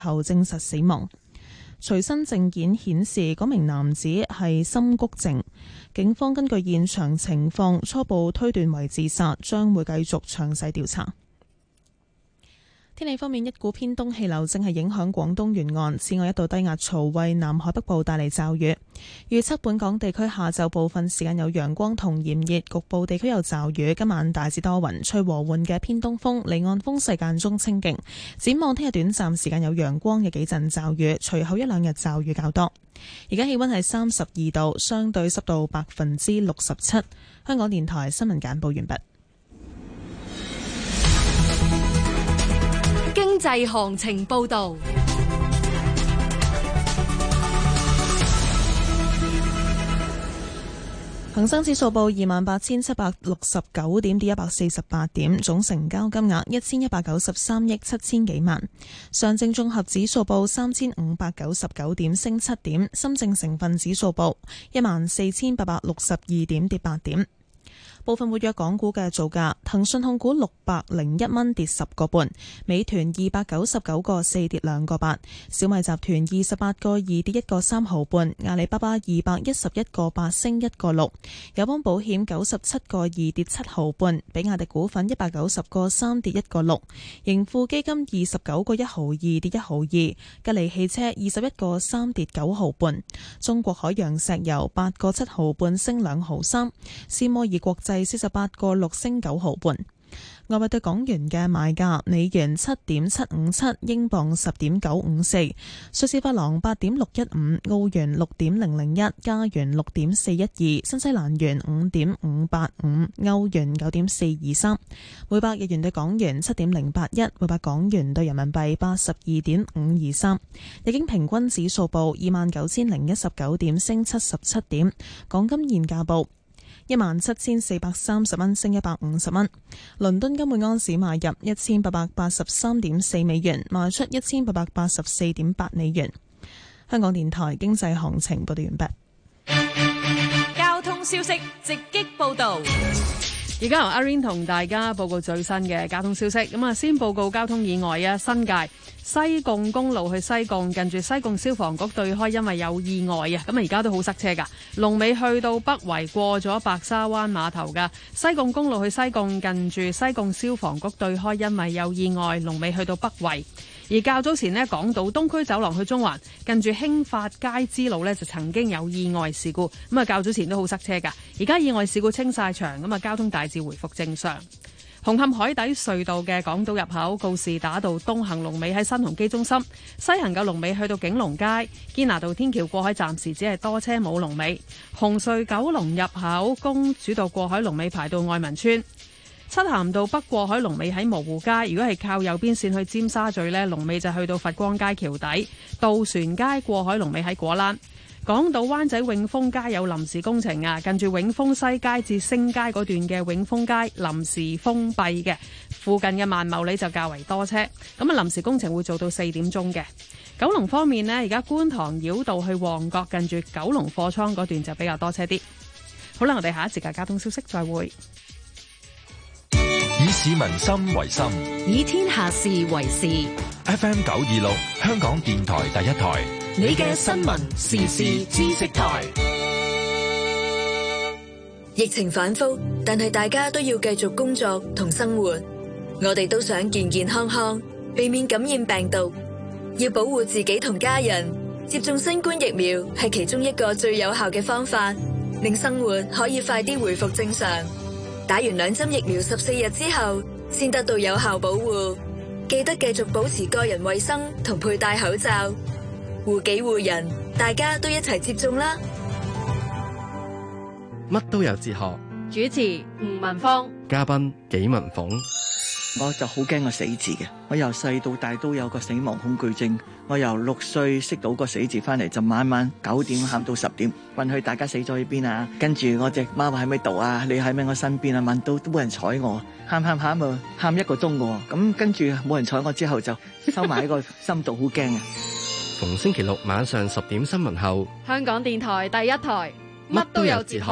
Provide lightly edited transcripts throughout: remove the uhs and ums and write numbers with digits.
後證實死亡。隨身證件顯示嗰名男子係心谷正，警方根據現場情況初步推斷為自殺，將會繼續詳細調查。天氣方面，一股偏東氣流正係影響廣東沿岸，此外一道低壓槽為南海北部帶嚟驟雨。預測本港地區下晝部分時間有陽光同炎熱，局部地區有驟雨。今晚大致多雲，吹和緩嘅偏東風，離岸風勢間中清勁。展望聽日短暫時間有陽光嘅幾陣驟雨，隨後一兩日驟雨較多。而家氣溫係32度，相對濕度67%。香港電台新聞簡報完畢。 經濟行情報道， 恒生指數報28,769點，跌148點，總成交金額1193億7千幾萬。上證綜合指數報3599點，升7點。深證成分指數報14,862點，跌8點。部分活躍港股嘅造價：騰訊控股601蚊，跌10個半；美團299個4，跌2個8；小米集團28個2，跌1個3毫半；阿里巴巴211個8，升1個6；友邦保險97個2，跌7毫半；比亞迪股份190個3，跌1個6；盈富基金29個1毫2，跌1毫2；吉利汽車21個3，跌9毫半；中國海洋石油8個7毫半，升2毫3；斯摩爾國際48個6，升9毫半。外幣對港元嘅賣價：美元7.757，英鎊10.954，瑞士法郎8.615，澳元6.001，加元6.412，新西蘭元5.585，歐元9.423，每百日元對港元7.081，每百港元對人民幣82.523。日經平均指數報29,019點，升77點。港金現價報17,430蚊，升150蚊。倫敦金每安士買入1883.4美元，賣出1884.8美元。香港電台經濟行情報道完畢。交通消息直擊報道。 而家由阿 Rain 同大家報告最新嘅交通消息。先報告交通意外啊！新界西貢公路去西貢，近住西貢消防局對開，因為有意外啊！而家都好塞車噶。龍尾去到北圍，過咗白沙灣碼頭噶。西貢公路去西貢，近住西貢消防局對開，因為有意外，龍尾去到北圍。而較早前呢，港島東區走廊去中環，近住興發街支路呢，就曾經有意外事故。較早前都好塞車噶。而家意外事故清晒場，交通大致回復正常。紅磡海底隧道嘅港島入口告士打道東行龍尾喺新鴻基中心，西行嘅龍尾去到景隆街。堅拿道天橋過海暫時只係多車冇龍尾。紅隧九龍入口公主道過海龍尾排到愛民村。漆咸道北過海龍尾喺蕪湖街，如果係靠右邊線去尖沙咀呢，龍尾就去到佛光街橋底。渡船街過海龍尾喺果欄。港島灣仔永豐街有臨時工程啊，近住永豐西街至星街嗰段嘅永豐街臨時封閉嘅，附近嘅萬茂里就較為多車。臨時工程會做到4點鐘嘅。九龍方面呢，而家觀塘繞道去旺角近住九龍貨倉嗰段就比較多車啲。好啦，我哋下一節嘅交通消息再會。 以市民心為心， 以天下事為事。 FM 926，香港電台第一台， 你嘅新聞時事知識台。 疫情反覆，但係大家都要繼續工作同生活。我哋都想健健康康，避免感染病毒。要保護自己同家人，接種新冠疫苗係其中一個最有效嘅方法，令生活可以快啲回復正常。打完2針疫苗14日之後，先得到有效保護。記得繼續保持個人衛生同佩戴口罩，護己護人，大家都一齊接種啦。 乜都有哲學。 主持吳文芳， 嘉賓紀文鳳。 我就好驚個死字嘅，我由細到大都有個死亡恐懼症。我由6歲識到個死字翻嚟，就晚晚9點喊到10點，問佢大家死咗喺邊啊？跟住我隻貓喺咪度啊？你喺咪我身邊啊？問到都冇人睬我，喊啊，喊1個鐘嘅。咁跟住冇人睬我之後，就收埋喺個心度，好驚啊！ 逢星期六晚上10點新聞後， 香港電台第一台，乜都有哲學。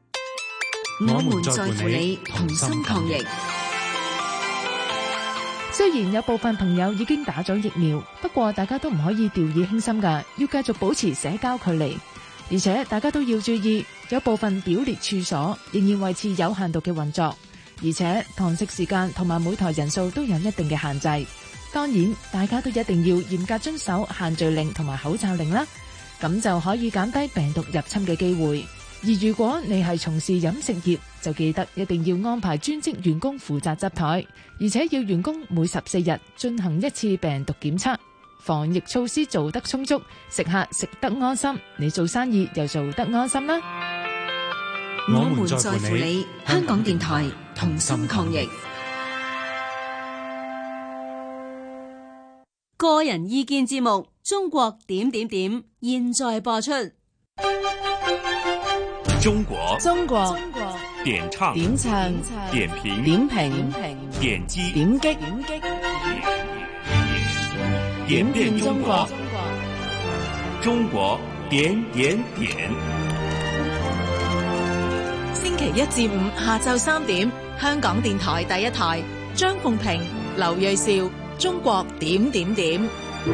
我們在乎你，同心抗疫。 雖然有部分朋友已經打咗疫苗，不過大家都唔可以掉以輕心㗎，要繼續保持社交距離。而且大家都要注意，有部分表列處所仍然維持有限度嘅運作，而且堂食時間同埋每台人數都有一定嘅限制。當然，大家都一定要嚴格遵守限聚令同埋口罩令啦，咁就可以減低病毒入侵嘅機會。而如果你係從事飲食業，就記得一定要安排專職員工負責執台，而且要員工每14日進行一次病毒檢測。防疫措施做得充足，食客食得安心，你做生意又做得安心啦。 我們在乎你，香港電台同心抗疫。 個人意見節目《中國點點點》現在播出。 中國點唱點評點擊點點中國點點點。 星期一至五下晝3點，香港電台第一台，張鳳平、劉銳紹，中國點點點。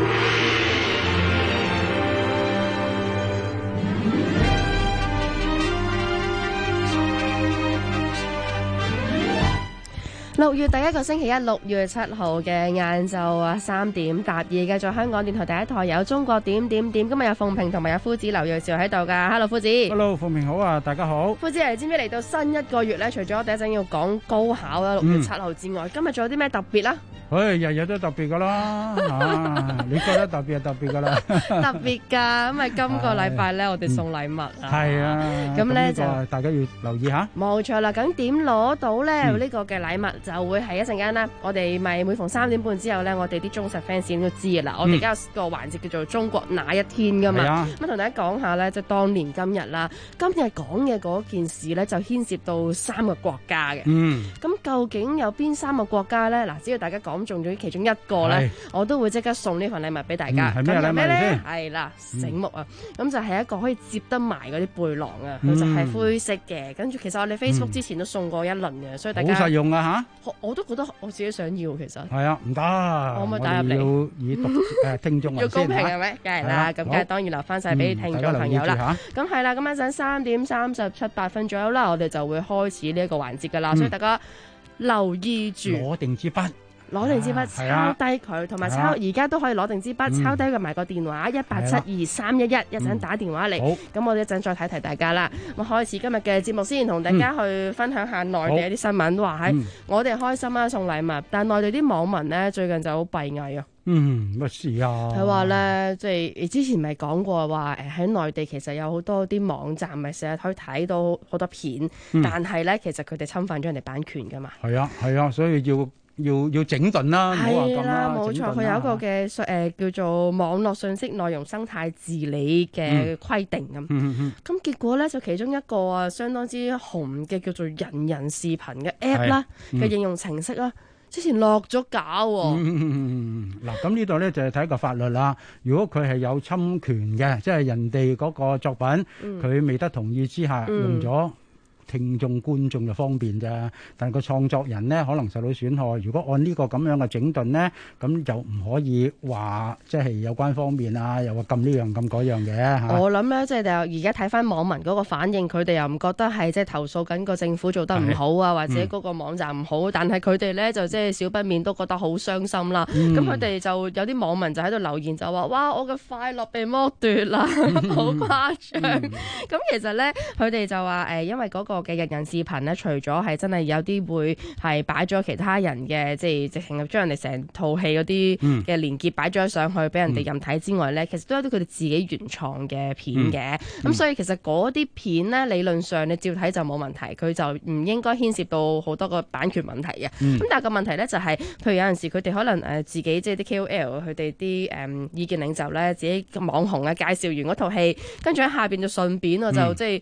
6月第一個星期一，6月7號嘅晏晝3點搭2嘅，在香港電台第一台有中國點點點。今日有鳳平同埋有夫子劉銳紹喺度噶。Hello， 夫子。 Hello， 鳳平好啊，大家好。 夫子，你知唔知嚟到新一個月咧？除咗我哋一陣要講高考啦，6月7號之外，今日仲有啲咩特別啦？ 日日都特別噶啦，你覺得特別就特別噶啦。 特別噶，因為今個禮拜咧，我哋送禮物啊。 係啊，咁咧就大家要留意下。 冇錯啦，咁點攞到咧？呢個嘅禮物就會係一陣間啦。我哋咪每逢3點半之後咧，我哋啲忠實 fans 應該知噶啦。我哋而家有個環節叫做中國那一天噶嘛。咁同大家講下咧，即係當年今日啦。今日講嘅嗰件事咧，就牽涉到3個國家嘅。咁究竟有邊3個國家咧？嗱，只要大家講中咗其中一個咧，我都會即刻送呢份禮物俾大家。 係咩禮物咧？ 係啦，醒目啊！咁就係一個可以接得埋嗰啲背囊啊，佢就係灰色嘅。跟住其實我哋 Facebook 之前都送過一輪嘅，所以大家好實用啊嚇！ 我都覺得我自己想要，其實係啊，唔得， 可唔可以打入嚟？ 要以聽眾要公平係咪？梗係啦，咁梗係當然留翻晒俾聽眾朋友啦。咁係啦，咁一陣3點37、8分左右啦，我哋就會開始呢一個環節噶啦，所以大家留意住， 攞定支筆抄低佢，同埋抄而家都可以攞定支筆抄低佢埋個電話1872311，一陣打電話嚟。咁我哋一陣再提大家啦。咁開始今日嘅節目先，同大家去分享下內地一啲新聞，話喺我哋開心啦送禮物，但係內地啲網民呢，最近就好閉翳啊。 乜事啊？ 佢話咧，即係之前咪講過話，喺內地其實有好多啲網站咪成日可以睇到好多片，但係咧其實佢哋侵犯咗人哋版權噶嘛。 係啊，所以要整頓啦。 係啦，冇錯，佢有一個嘅叫做網絡信息內容生態治理嘅規定咁。咁結果咧就其中一個相當之紅嘅叫做人人視頻嘅 app 啦嘅應用程式啦。之前落咗架喎。 嗱，咁呢度咧就係睇個法律啦。如果佢係有侵權嘅，即係人哋嗰個作品，佢未得同意之下用咗。聽眾觀眾就方便啫，但個創作人呢可能受到損害。如果按呢個咁樣嘅整頓呢，咁就唔可以話即係有關方面啊，又話禁呢樣禁嗰樣嘅嚇。 我諗咧，即係而家睇翻網民嗰個反應，佢哋又唔覺得係即係投訴緊個政府做得唔好啊，或者嗰個網站唔好，但係佢哋咧就即係少不免都覺得好傷心啦。咁佢哋就有啲網民就喺度留言就話：哇，我嘅快樂被剝奪啦，好誇張。咁其實咧，佢哋就話因為嗰個嘅人人視頻咧，除咗係真係有啲會係擺咗其他人嘅，即係直情係將人哋成套戲嗰啲嘅連結擺咗上去俾人哋任睇之外咧，其實都有啲佢哋自己原創嘅片嘅。咁所以其實嗰啲片咧，理論上你照睇就冇問題，佢就唔應該牽涉到好多個版權問題嘅。咁但係個問題咧就係，譬如有陣時佢哋可能自己即係啲 KOL 佢哋啲意見領袖咧，自己網紅啊介紹完嗰套戲，跟住喺下邊就順便就即係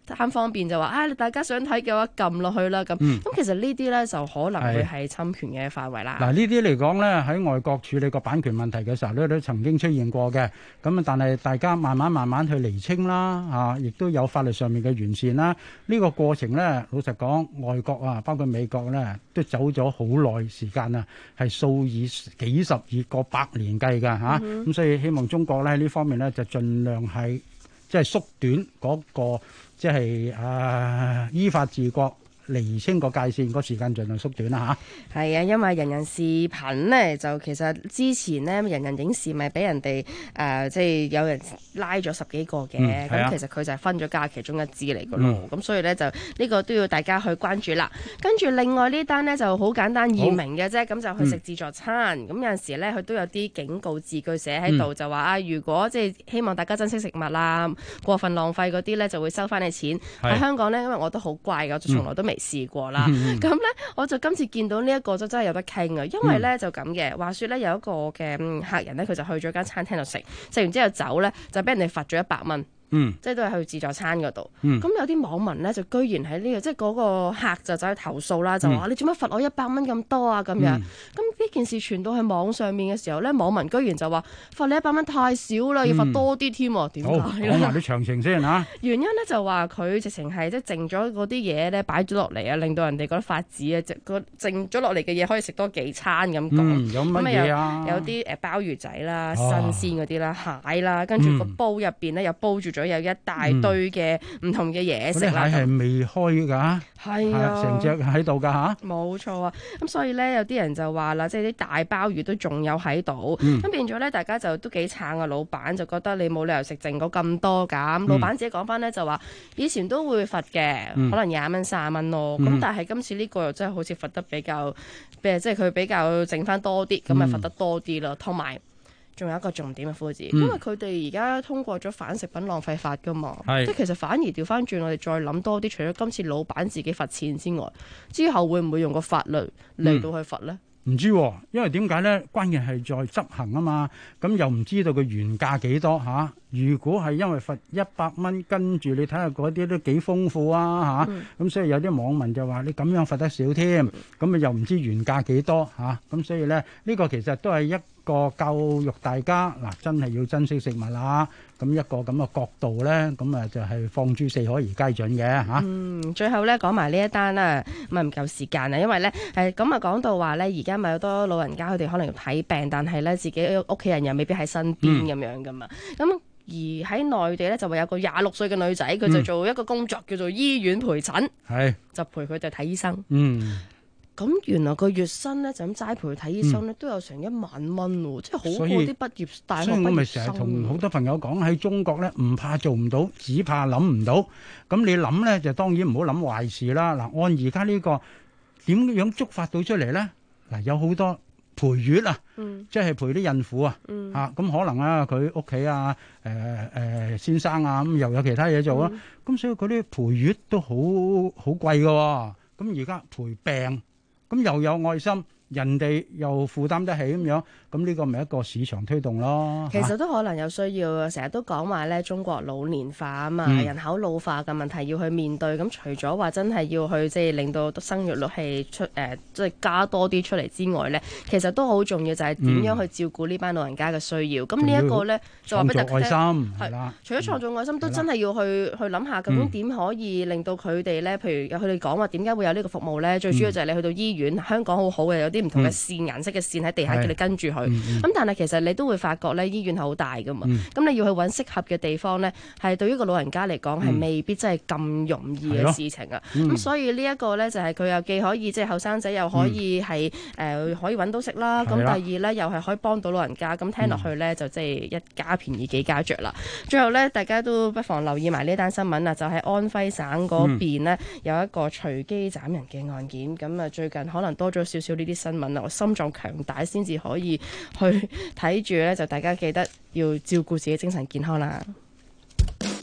貪方便就話大家想睇嘅話撳落去啦咁。咁其實呢啲咧就可能會係侵權嘅範圍啦。 嗱，呢啲嚟講咧，喺外國處理個版權問題嘅時候咧，都曾經出現過嘅。咁但係大家慢慢去釐清啦，亦都有法律上面嘅完善啦。呢個過程咧，老實講，外國啊，包括美國咧，都走咗好耐時間啊，係數以幾十以個百年計㗎嚇。咁所以希望中國咧喺呢方面咧，就盡量係即係縮短嗰個即係依法治國。釐清個界線，個時間盡量縮短啦嚇。 係啊，因為人人視頻咧，就其實之前咧，人人影視咪俾人哋即係有人拉咗10幾個嘅。咁其實佢就係分咗家其中一支嚟嘅咯。咁所以咧就呢個都要大家去關注啦。跟住另外呢單呢就好簡單易明嘅啫，咁就去食自助餐。咁有陣時咧佢都有啲警告字句寫喺度，就話如果即係希望大家珍惜食物啦，過分浪費嗰啲咧就會收翻你錢。喺香港咧，因為我都好乖㗎，我從來都未試過啦，咁咧我就今次見到呢一個就真係有得傾啊，因為咧就咁嘅，話說咧有一個嘅客人咧，佢就去咗間餐廳度食完之後走咧，就俾人哋罰咗100蚊。即係都係去自助餐嗰度。咁有啲網民咧就居然喺呢個即係嗰個客就走去投訴啦，就話你做乜罰我100蚊咁多啊咁樣。咁呢件事傳到去網上面嘅時候咧，網民居然就話罰你100蚊太少啦，要罰多啲添。點解咧？ 講埋啲詳情先嚇。原因咧就話佢直情係即係剩咗嗰啲嘢咧擺咗落嚟啊，令到人哋覺得發指啊，剩咗落嚟嘅嘢可以食多幾餐咁講。 有乜嘢啊？ 有啲鮑魚仔啦、新鮮嗰啲啦、蟹啦，跟住個煲入邊咧又煲住咗有一大堆嘅唔同嘅嘢食啦。 嗰啲蟹係未開㗎， 係啊， 成隻喺度㗎嚇。 冇錯啊，咁所以咧有啲人就話啦，即係啲大鮑魚都仲有喺度，咁變咗咧大家就都幾撐啊！老闆就覺得你冇理由食剩嗰咁多㗎。老闆自己講翻咧就話，以前都會罰嘅，可能20蚊、30蚊咯。咁但係今次呢個又真係好似罰得比較，即係佢比較剩翻多啲，咁咪罰得多啲咯。同埋仲有一個重點嘅夫子，因為佢哋而家通過咗反食品浪費法噶嘛，即係其實反而調翻轉，我哋再諗多啲，除咗今次老闆自己罰錢之外，之後會唔會用個法律嚟到去罰呢？ 唔知喎，因為點解呢？關鍵係在執行啊嘛，咁又唔知道個原價幾多嚇。如果係因為罰100蚊，跟住你睇下嗰啲都幾豐富啊嚇。咁所以有啲網民就話你咁樣罰得少添，咁啊又唔知原價幾多嚇。咁所以呢，呢個其實都係一個教育大家嗱，真係要珍惜食物啦。咁一個咁嘅角度咧，咁啊就係放諸四海而皆準嘅嚇。 最後咧講埋呢一單啦，咁啊唔夠時間啊，因為咧咁啊講到話咧，而家咪好多老人家佢哋可能要睇病，但係咧自己屋企人又未必喺身邊咁樣噶嘛。咁而喺內地咧就會有個26歲嘅女仔，佢就做一個工作叫做醫院陪診，就陪佢哋睇醫生。咁原來個月薪咧就咁齋陪佢睇醫生咧，都有成1萬蚊喎，即係好過啲畢業大學畢業生。所以我咪成日同好多朋友講，喺中國咧唔怕做唔到，只怕諗唔到。咁你諗咧就當然唔好諗壞事啦。嗱，按而家呢個點樣觸發到出嚟咧？嗱，有好多陪月啊，即係陪啲孕婦啊，咁可能啊佢屋企啊先生啊咁又有其他嘢做啊，咁所以嗰啲陪月都好貴㗎喎。咁而家陪病。咁又有愛心，人哋又負擔得起咁樣，咁呢個咪一個市場推動咯。 其實都可能有需要，成日都講話咧，中國老年化啊嘛，人口老化嘅問題要去面對。咁除咗話真係要去即係令到生育率係即係加多啲出嚟之外咧，其實都好重要，就係點樣去照顧呢班老人家嘅需要。咁呢一個咧就話俾大家聽，愛心係啦。除咗創造愛心，都真係要去諗下究竟點可以令到佢哋咧，譬如佢哋講話點解會有呢個服務咧？最主要就係你去到醫院，香港好好嘅，有啲唔同嘅線顏色嘅線喺地下叫你跟住佢。咁但係其實你都會發覺咧，醫院係好大噶嘛。咁你要去揾適合嘅地方咧，係對於個老人家嚟講係未必真係咁容易嘅事情啊。咁所以呢一個咧就係佢又既可以即係後生仔又可以係可以揾到食啦。咁第二咧又係可以幫到老人家。咁聽落去咧就即係一家便宜幾家着啦。最後咧大家都不妨留意埋呢單新聞啊，就喺安徽省嗰邊呢，有一個隨機斬人嘅案件。咁啊最近可能多咗少少呢啲新聞啊，我心臟強大先至可以去睇住咧，就大家記得要照顧自己精神健康啦。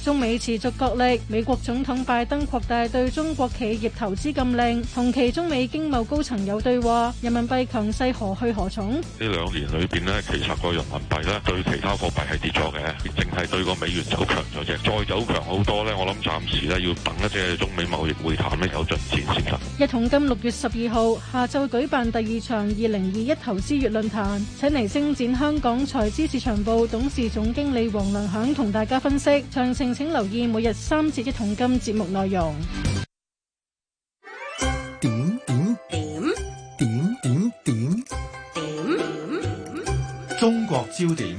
中美持續角力，美國總統拜登擴大對中國企業投資禁令，同期中美經貿高層有對話，人民幣強勢何去何從？ 呢2年裏邊呢，其實個人民幣咧對其他貨幣係跌咗嘅，淨係對個美元走強咗啫，再走強好多呢，我諗暫時呢要等一隻中美貿易會談呢有進展先得。 一桶金6月12號下晝舉辦第2場2021投資月論壇，請嚟星展香港財資市場部董事總經理黃良響同大家分析，詳情請留意每日3節一桶金節目內容。 中國焦點。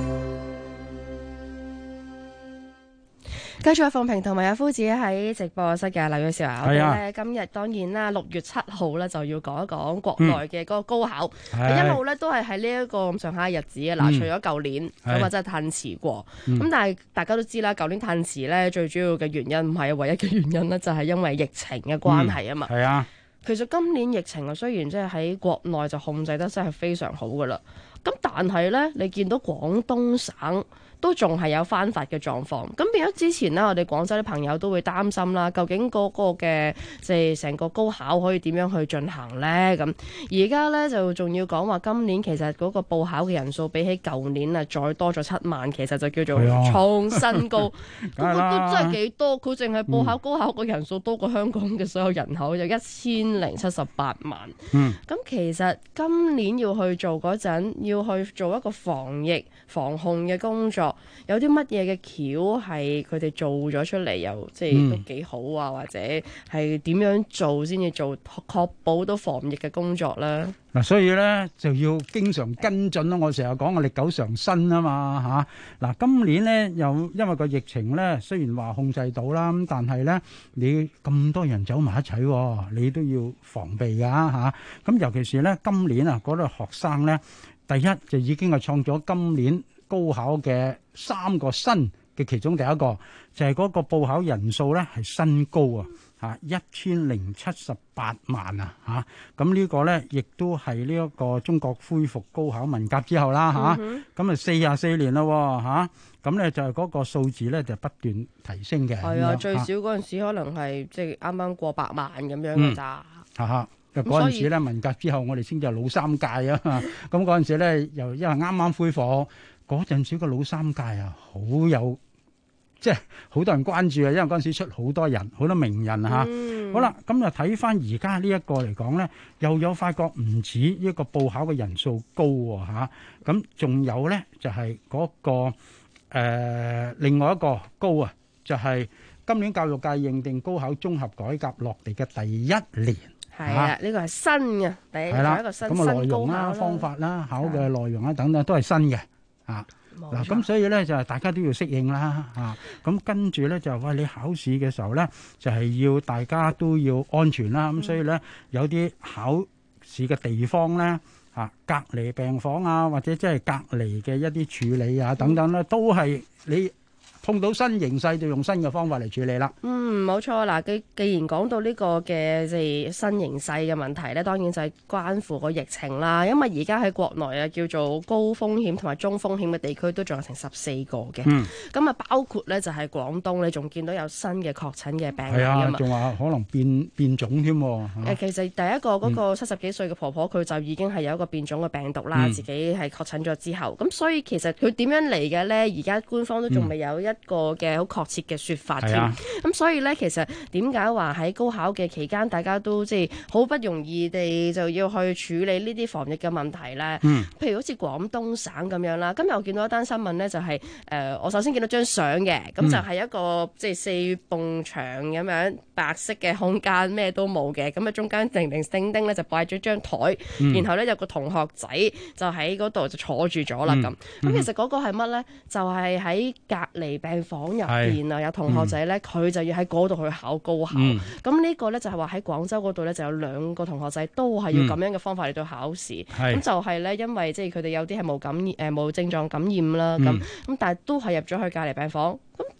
繼續放平同埋阿夫子喺直播室嘅劉宇兆，我哋咧今日當然啦，6月7號咧就要講一講國內嘅嗰個高考，一路咧都係喺呢一個咁上下嘅日子嘅。嗱，除咗舊年咁啊，真係褪遲過。咁但係大家都知啦，舊年褪遲咧最主要嘅原因唔係唯一嘅原因咧，就係因為疫情嘅關係啊嘛。 係啊， 其實今年疫情啊，雖然即係喺國內就控制得真係非常好噶啦，咁但係咧，你見到廣東省都仲係有翻發嘅狀況，咁變咗之前呢，我哋廣州啲朋友都會擔心啦，究竟嗰個嘅即係成個高考可以點樣去進行呢？咁而家呢，就仲要講話今年其實嗰個報考嘅人數比起舊年啊再多咗7萬，其實就叫做創新高，都真係幾多。佢淨係報考高考嘅人數多過香港嘅所有人口，就1078萬。咁其實今年要去做嗰陣，要去做一個防疫防控嘅工作。有啲乜嘢嘅橋係佢哋做咗出嚟，又即係都幾好啊，或者係點樣做先至做確保到防疫嘅工作咧？ 嗱，所以咧就要經常跟進咯。我成日講我歷久常新啊嘛嚇。嗱，今年咧又因為個疫情咧，雖然話控制到啦，咁但係咧你咁多人走埋一齊，你都要防備㗎嚇。咁尤其是咧今年啊，嗰啲學生咧，第一就已經係創咗今年高考嘅3個新嘅其中第一個，就係嗰個報考人數咧係新高啊，1078萬啊嚇！咁呢個咧亦都係呢一個中國恢復高考文革之後啦嚇，咁啊44年啦嚇，咁咧就係嗰個數字咧就不斷提升嘅。 係啊，最少嗰陣時可能係即係啱啱過100萬咁樣嘅咋。 嗰陣時咧文革之後，我哋先至係老三屆啊嘛。咁嗰陣時咧又因為啱啱恢復。嗰陣時個老三屆啊，好有即係好多人關注啊，因為嗰陣時出好多人，好多名人嚇。好啦，咁就睇翻而家呢一個嚟講咧，又有發覺唔止一個報考嘅人數高喎嚇，咁仲有咧就係嗰個另外一個高啊，就係今年教育界認定高考綜合改革落地嘅第1年。 係啊，呢個係新嘅，第一個新咁啊內容啦、方法啦、考嘅內容啦等等都係新嘅。嗱，咁所以咧就係大家都要適應啦，咁跟住咧就話你考試嘅時候咧就係要大家都要安全啦，咁所以咧有啲考試嘅地方咧隔離病房啊，或者即係隔離嘅一啲處理啊等等咧，都係你碰到新形勢就用新嘅方法嚟處理啦。 冇錯。嗱，既然講到呢個嘅即係新形勢嘅問題咧，當然就係關乎個疫情啦。因為而家喺國內啊，叫做高風險同埋中風險嘅地區都仲有成14個嘅。咁啊，包括咧就係廣東，你仲見到有新嘅確診嘅病例啊嘛。 仲話可能變種添。 其實第一個嗰個70幾歲嘅婆婆，佢就已經係有一個變種嘅病毒啦，自己係確診咗之後。咁所以其實佢點樣嚟嘅咧？而家官方都仲未有一個嘅好確切嘅説法添。咁所以咧，其實點解話喺高考嘅期間，大家都即係好不容易地就要去處理呢啲防疫嘅問題咧？譬如好似廣東省咁樣啦，今日我見到一單新聞咧，就係我首先見到張相嘅，咁就係一個即係4埲牆咁樣白色嘅空間，咩都冇嘅，咁啊中間叮叮咧就擺咗張台，然後咧有個同學仔就喺嗰度就坐住咗啦咁。咁其實嗰個係乜咧？就係喺隔離病房入邊啊，有同學仔咧，佢就要喺嗰度去考高考。咁呢個咧就係話喺廣州嗰度咧就有2個同學仔都係要咁樣嘅方法嚟到考試。咁就係咧，因為即係佢哋有啲係冇症狀感染啦，咁但係都係入咗去隔離病房。咁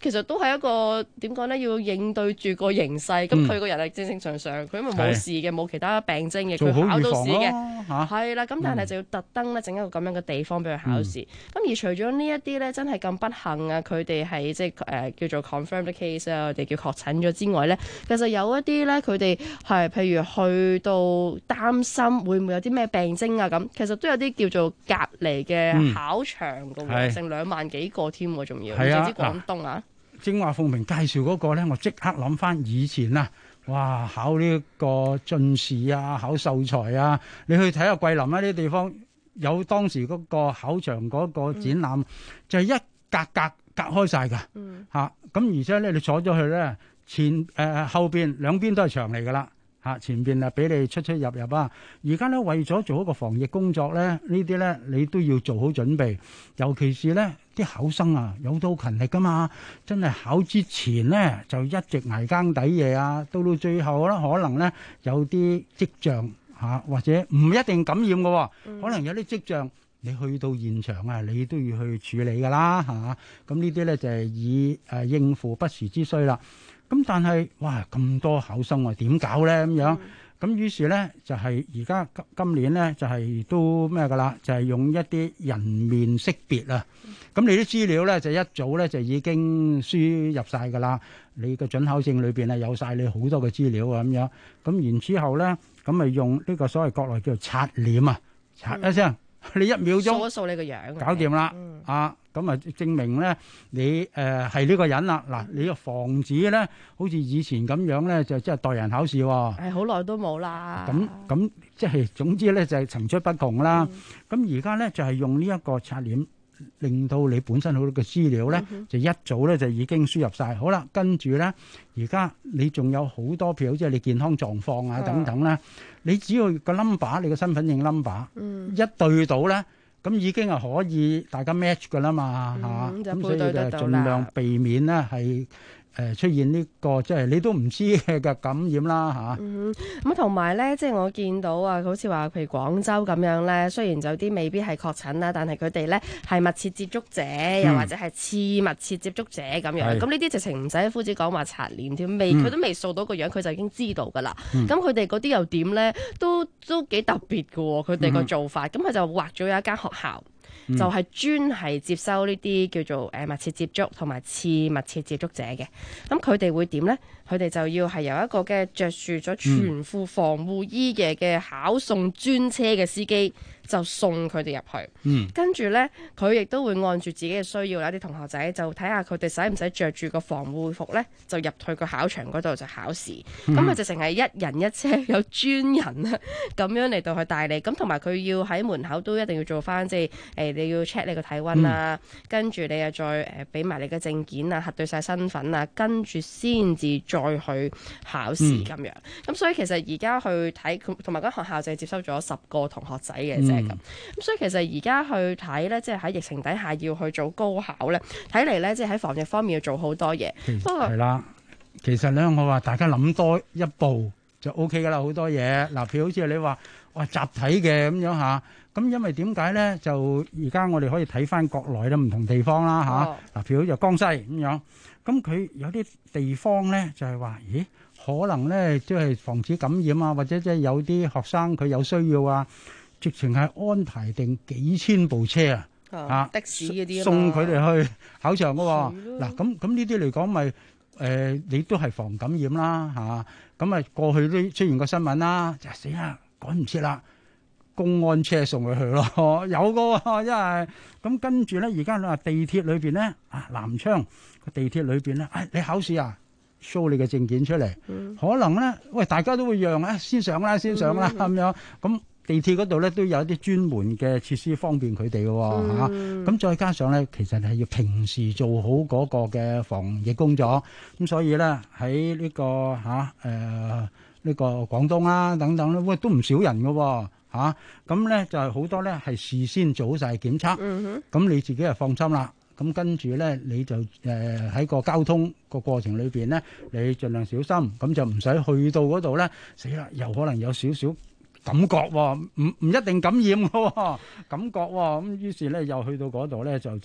其實都係一個點講咧，要應對住個形勢。咁佢個人係正正常常，佢因為冇事嘅，冇其他病徵嘅，佢考到試嘅，係啦。咁但係就要特登咧整一個咁樣嘅地方俾佢考試。咁而除咗呢一啲咧，真係咁不幸啊，佢哋係即係叫做 confirmed case 啊，我哋叫確診咗之外咧，其實有一啲咧，佢哋係譬如去到擔心會唔會有啲咩病徵啊咁，其實都有啲叫做隔離嘅考場㗎喎，成2萬幾個添喎，仲要唔止廣東啊！ 正話鳳鳴介紹嗰個咧，我即刻諗翻以前啊，哇！考呢個進士啊，考秀才啊，你去睇下桂林啊呢啲地方，有當時嗰個考場嗰個展覽，就係一格開晒㗎嚇。咁而且咧，你坐咗去咧，後邊兩邊都係牆嚟㗎啦。嚇，前邊啊俾你出入啊！而家咧為咗做一個防疫工作咧，呢啲咧你都要做好準備，尤其是咧啲考生啊，有到勤力噶嘛，真係考之前咧就一直捱更抵夜啊，到最後咧可能咧有啲跡象嚇，或者唔一定感染嘅喎，可能有啲跡象，你去到現場啊，你都要去處理㗎啦嚇。咁呢啲咧就係以應付不時之需啦。咁但係哇咁多考生啊，點搞咧咁樣？咁於是咧就係而家今年咧就係都咩㗎啦？就係用一啲人面識別啊！咁你啲資料咧就一早咧就已經輸入晒㗎啦。你個準考證裏邊啊有晒你好多嘅資料啊咁樣。咁然之後咧咁咪用呢個所謂國內叫做刷臉啊，刷一聲。你1秒鐘掃一掃你個樣， 搞掂啦啊！咁啊證明咧你係呢個人啦。嗱，你要防止咧，好似以前咁樣咧，就即係代人考試喎。 係好耐都冇啦。 咁即係總之咧就係層出不窮啦。咁而家咧就係用呢一個刷臉，令到你本身好多嘅資料咧，就一早咧就已經輸入晒。好啦，跟住咧，而家你仲有好多票，即係你健康狀況啊等等咧，你只要個 number， 你個身份證 number，一對到咧，咁已經係可以大家 match 噶啦嘛嚇。咁所以就盡量避免咧係出現呢個即係你都唔知嘅感染啦嚇。 咁同埋咧，即係我見到啊，好似話譬如廣州咁樣咧，雖然有啲未必係確診啦，但係佢哋咧係密切接觸者，又或者係次密切接觸者咁樣。咁呢啲直情唔使夫子講話刷臉添，佢都未掃到個樣，佢就已經知道㗎啦。咁佢哋嗰啲又點咧？都幾特別㗎喎，佢哋個做法。咁佢就劃咗有一間學校。就係專係接收呢啲叫做密切接觸同埋次密切接觸者嘅。咁佢哋會點呢？佢哋就要係由一個嘅着住咗全副防護衣嘅考送專車嘅司機，就送佢哋入去。跟住呢，佢亦都會按住自己嘅需要，有啲同學仔就睇下佢哋使唔使着住個防護服呢，就入去個考場嗰度就考試。咁佢直情係一人一車，有專人啊咁樣嚟到去帶你。咁同埋佢要喺門口都一定要做翻，即係你要 check 你個體溫啊，跟住你又再俾埋你嘅證件啊，核對晒身份啊，跟住先至再去考試咁樣。咁所以其實而家去睇，同埋間學校就係接收咗10個同學仔嘅啫。咁所以其實而家去睇咧，即係喺疫情底下要去做高考咧，睇嚟咧，即係喺防疫方面要做好多嘢。不過係啦， 其實咧，我話大家諗多一步就 OK 噶啦，好多嘢。嗱，譬如好似你話哇集體嘅咁樣嚇，咁因為點解咧？就而家我哋可以睇翻國內咧唔同地方啦嚇。嗱，譬如好似江西咁樣，咁佢有啲地方咧就係話，咦，可能咧即係防止感染啊，或者即係有啲學生佢有需要啊。直情係安排定幾千部車的士嗰啲送佢哋去考場噶喎。嗱，咁呢啲嚟講咪你都係防感染啦嚇。咁啊過去都出現個新聞啦，就死啦趕唔切啦，公安車送佢去咯，有個喎，因為咁跟住咧，而家你話地鐵裏邊咧南昌個地鐵裏邊咧，你考試啊 show 你嘅證件出嚟，可能咧喂大家都會讓先上啦咁樣咁。地鐵嗰度咧都有一啲專門嘅設施方便佢哋嘅喎嚇，咁再加上咧，其實係要平時做好嗰個嘅防疫工作，咁所以咧喺呢個呢個廣東啦等等咧，喂都唔少人嘅喎嚇，咁咧就係好多咧係事先做好曬檢測，咁你自己就放心啦。咁跟住咧你就喺個交通個過程裏邊咧，你盡量小心，咁就唔使去到嗰度咧死啦，又可能有少少感覺喎，唔一定感染嘅喎，感覺喎，咁於是咧又去到嗰度咧就即係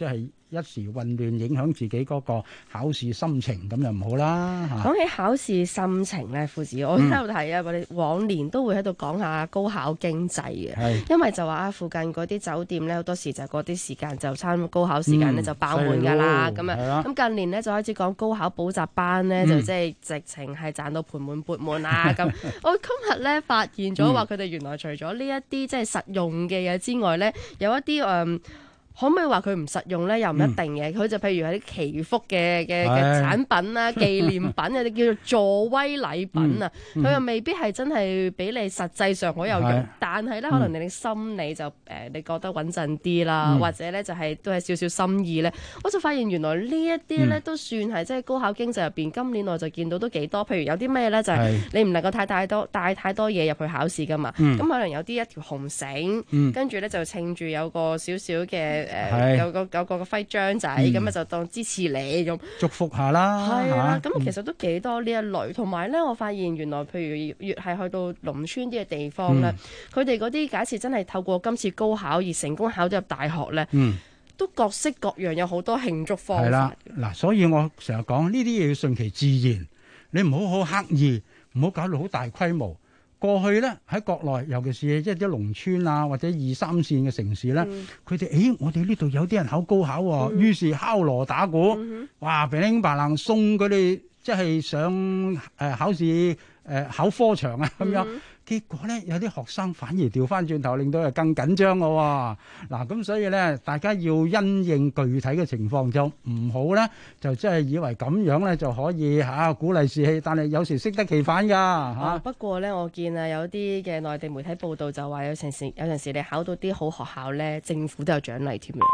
一時混亂，影響自己嗰個考試心情，咁就唔好啦嚇。 講起考試心情咧，夫子，我喺度睇啊，我哋往年都會喺度講下高考經濟嘅，因為就話啊，附近嗰啲酒店咧，好多時就嗰啲時間就差高考時間咧就爆滿㗎啦，咁啊，咁近年咧就開始講高考補習班咧，就即係直情係賺到盆滿缽滿啦咁。我今日咧發現咗話，佢哋原來除咗呢一啲即係實用嘅嘢之外咧，有一啲可唔可以話佢唔實用咧？又唔一定嘅。佢就譬如係啲祈福嘅產品啦、紀念品啊，啲叫做助威禮品啊。佢又未必係真係俾你實際上好有用，但係咧可能你心理就你覺得穩陣啲啦，或者咧就係都係少少心意咧。我就發現原來呢一啲咧都算係即係高考經濟入邊，今年我就見到都幾多。譬如有啲咩咧就係你唔能夠帶太多嘢入去考試噶嘛。咁可能有啲一條紅繩，跟住咧就稱住有個少少嘅。有個徽章仔咁啊，就當支持你咁祝福下啦。 係啊，咁其實都幾多呢一類。同埋咧，我發現原來譬如越係去到農村啲嘅地方咧，佢哋嗰啲假設真係透過今次高考而成功考到入大學咧，都各式各樣有好多慶祝方法。係啦， 嗱，所以我成日講呢啲嘢要順其自然，你唔好刻意，唔好搞到好大規模。過去咧喺國內，尤其是即係啲農村啊，或者2、3線嘅城市咧，佢哋我哋呢度有啲人考高考喎，於是敲鑼打鼓，哇，乒乒乓啷送佢哋即係上考試考科場啊咁樣。結果咧有啲學生反而調翻轉頭，令到佢更緊張嘅喎。嗱，咁所以咧，大家要因應具體嘅情況，就唔好咧就即係以為咁樣咧就可以鼓勵士氣，但係有時適得其反㗎嚇。 不過咧，我見啊有啲嘅內地媒體報道就話有陣時你考到啲好學校咧，政府都有獎勵添。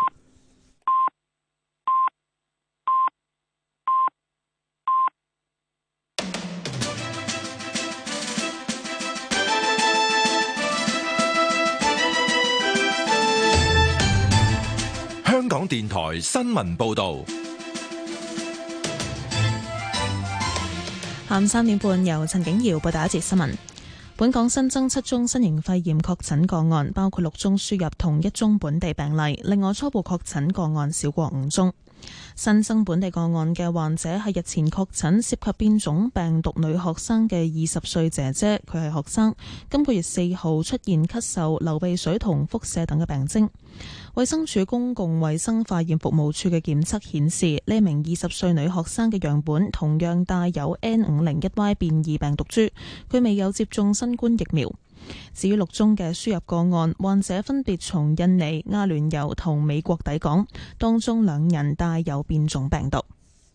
香港電台新聞報道， 下午3點半由陳景瑤報道一節新聞。本港新增7宗新型肺炎確診個案，包括6宗輸入同1宗本地病例，另外初步確診個案少過5宗。新增本地個案嘅患者係日前確診涉及變種病毒女學生嘅20歲姐姐，佢係學生，今個月4號出現咳嗽、流鼻水同腹瀉等嘅病徵。衛生署公共衛生化驗服務處嘅檢測顯示，呢名20歲女學生嘅樣本同樣帶有 N501Y 變異病毒株，佢未有接種新冠疫苗。至於6宗嘅輸入個案，患者分別從印尼、阿聯酋同美國抵港，當中2人帶有變種病毒。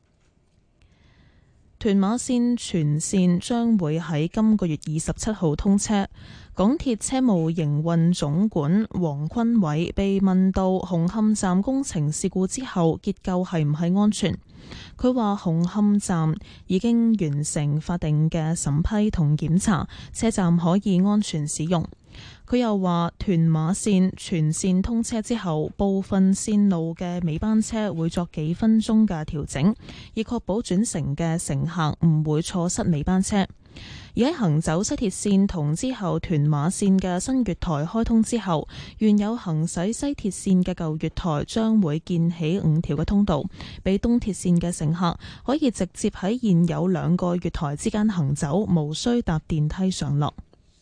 屯馬線全線將會喺今個月27號通車。港鐵車務營運總管黃坤偉被問到紅磡站工程事故之後結構係唔係安全，佢話紅磡站已經完成法定嘅審批同檢查，車站可以安全使用。佢又話屯馬線全線通車之後，部分線路嘅尾班車會作幾分鐘嘅調整，以確保轉乘嘅乘客唔會錯失尾班車。而喺行走西鐵線同之後屯馬線嘅新月台開通之後，原有行駛西鐵線嘅舊月台將會建起5條嘅通道，俾東鐵線嘅乘客可以直接喺現有2個月台之間行走，無需搭電梯上落。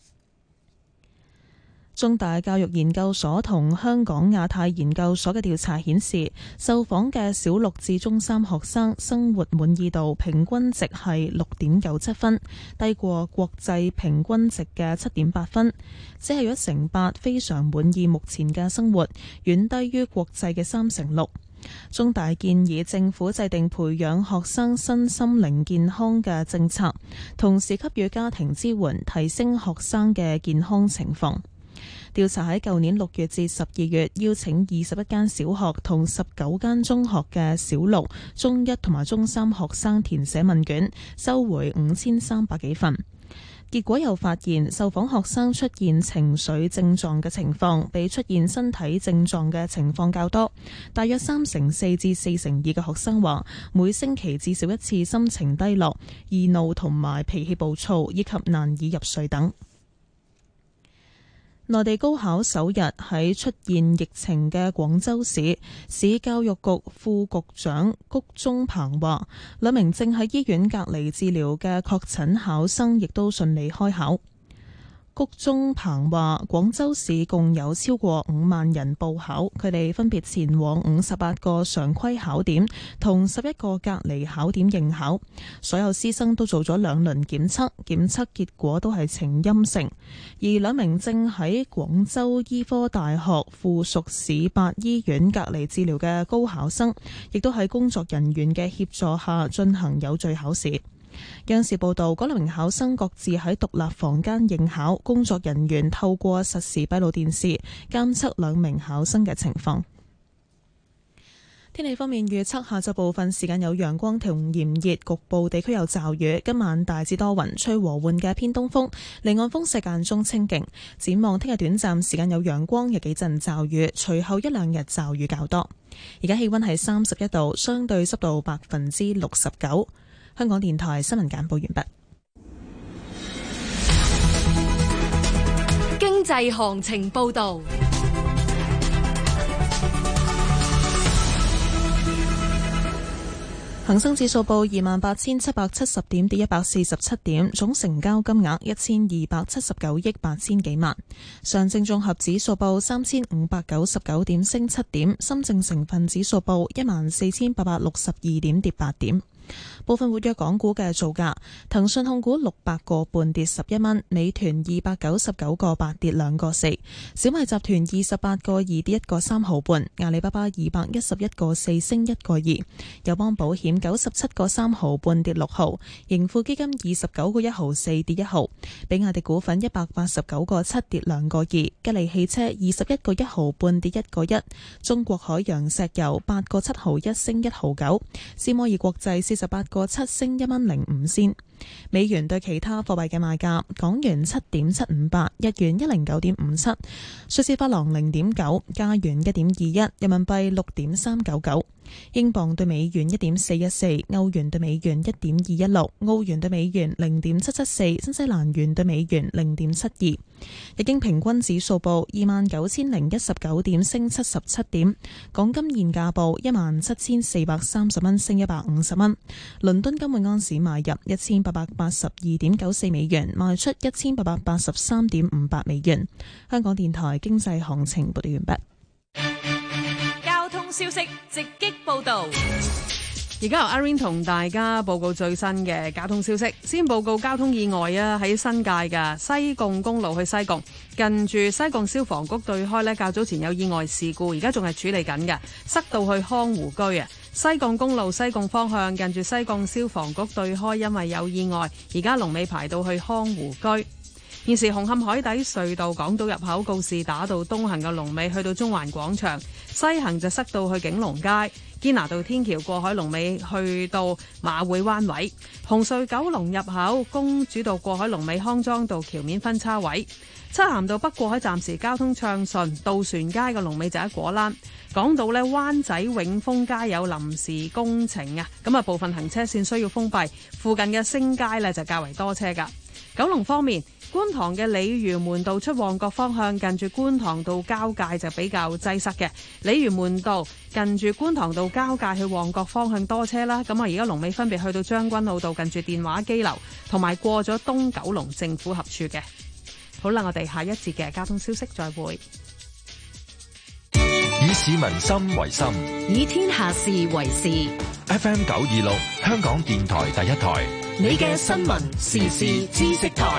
中大教育研究所同香港亞太研究所嘅調查顯示，受訪嘅小6至中3學生生活滿意度平均值係 6.97 分，低過國際平均值嘅 7.8 分，只係有1成8非常滿意目前嘅生活，遠低於國際嘅3成6。中大建議政府制定培養學生身心靈健康嘅政策，同時給予家庭支援，提升學生嘅健康情況。調查喺舊年6月至12月邀請21間小學同19間中學嘅小6、中1同埋中3學生填寫問卷，收回5300幾份。結果又發現，受訪學生出現情緒症狀嘅情況比出現身體症狀嘅情況較多，大約3成4至4成2嘅學生話每星期至少1次心情低落、易怒同埋脾氣暴躁，以及難以入睡等。 內地高考首日喺出現疫情嘅廣州市教育局副局長谷中鵬話，兩名正喺醫院隔離治療嘅確診考生亦都順利開考。谷中鵬話，廣州市共有超過5萬人報考，佢哋分別前往58個常規考點同11個隔離考點應考。所有師生都做咗2輪檢測，檢測結果都係呈陰性。而2名正喺廣州醫科大學附屬市8醫院隔離治療嘅高考生，亦都喺工作人員嘅協助下進行有序考試。央視報道，嗰2名考生各自喺獨立房間應考，工作人員透過實時閉路電視監測2名考生嘅情況。天氣方面預測，下晝部分時間有陽光同炎熱，局部地區有驟雨。今晚大致多雲，吹和緩嘅偏東風，離岸風勢間中清勁。展望聽日短暫時間有陽光，有幾陣驟雨，隨後1-2日驟雨較多。而家氣溫係31度，相對濕度69%。香港電台新聞簡報完畢。 經濟行情報道。 恒生指數報28,770點，跌147點，總成交金額1279億8千幾萬。上證綜合指數報3599點，升7點。深證成分指數報14,862點，跌8點。部分活躍港股嘅造價：騰訊控股600個半跌11蚊，美團299個8跌2個4，小米集團28個2跌1個3毫半，阿里巴巴211個4升1個2，友邦保險97個3毫半跌6毫，盈富基金29個1毫4跌1毫，比亞迪股份189個7跌2個2，吉利汽車21個1毫半跌1個1，中國海洋石油8個7毫1升1毫9，斯摩爾國際48個7升1蚊05仙。美元對其他貨幣嘅賣價：港元7.758，日元109.57，瑞士法郎0.9，加元1.21，人民幣6.399，英鎊對美元1.414，歐元對美元1.216，澳元對美元0.774，新西蘭元對美元0.72。日經平均指數報29,019點，升77點。港金現價報17,430蚊，升150蚊。倫敦金每安士買入1882.94美元，賣出1883.58美元。香港電台經濟行情報道完畢。 交通消息直擊報道。 而家由阿 Rain 同大家報告最新嘅交通消息。先報告交通意外啊，喺新界嘅西貢公路去西貢，近住西貢消防局對開呢，較早前有意外事故，而家仲係處理緊嘅，塞到去康湖居啊。西貢公路西貢方向，近住西貢消防局對開，因為有意外，而家龍尾排到去康湖居。現時紅磡海底隧道港島入口告士打道東行嘅龍尾去到中環廣場，西行就塞到去景隆街。堅拿道天橋過海龍尾去到馬會灣位，紅隧九龍入口公主道過海龍尾康莊道橋面分叉位，漆咸道北過海暫時交通暢順，渡船街嘅龍尾就喺果欄。講到呢灣仔永豐街有臨時工程啊，咁啊部分行車線需要封閉，附近嘅星街呢就較為多車噶。九龍方面，觀塘嘅鯉魚門道出旺角方向，近住觀塘道交界就比較擠塞嘅。鯉魚門道近住觀塘道交界去旺角方向多車啦。咁啊，而家龍尾分別去到將軍澳道近住電話機樓，同埋過咗東九龍政府合署嘅。好啦，我哋下一節嘅交通消息再會。 以市民心為心， 以天下事為事。 FM 926，香港電台第一台， 你嘅新聞時事知識台。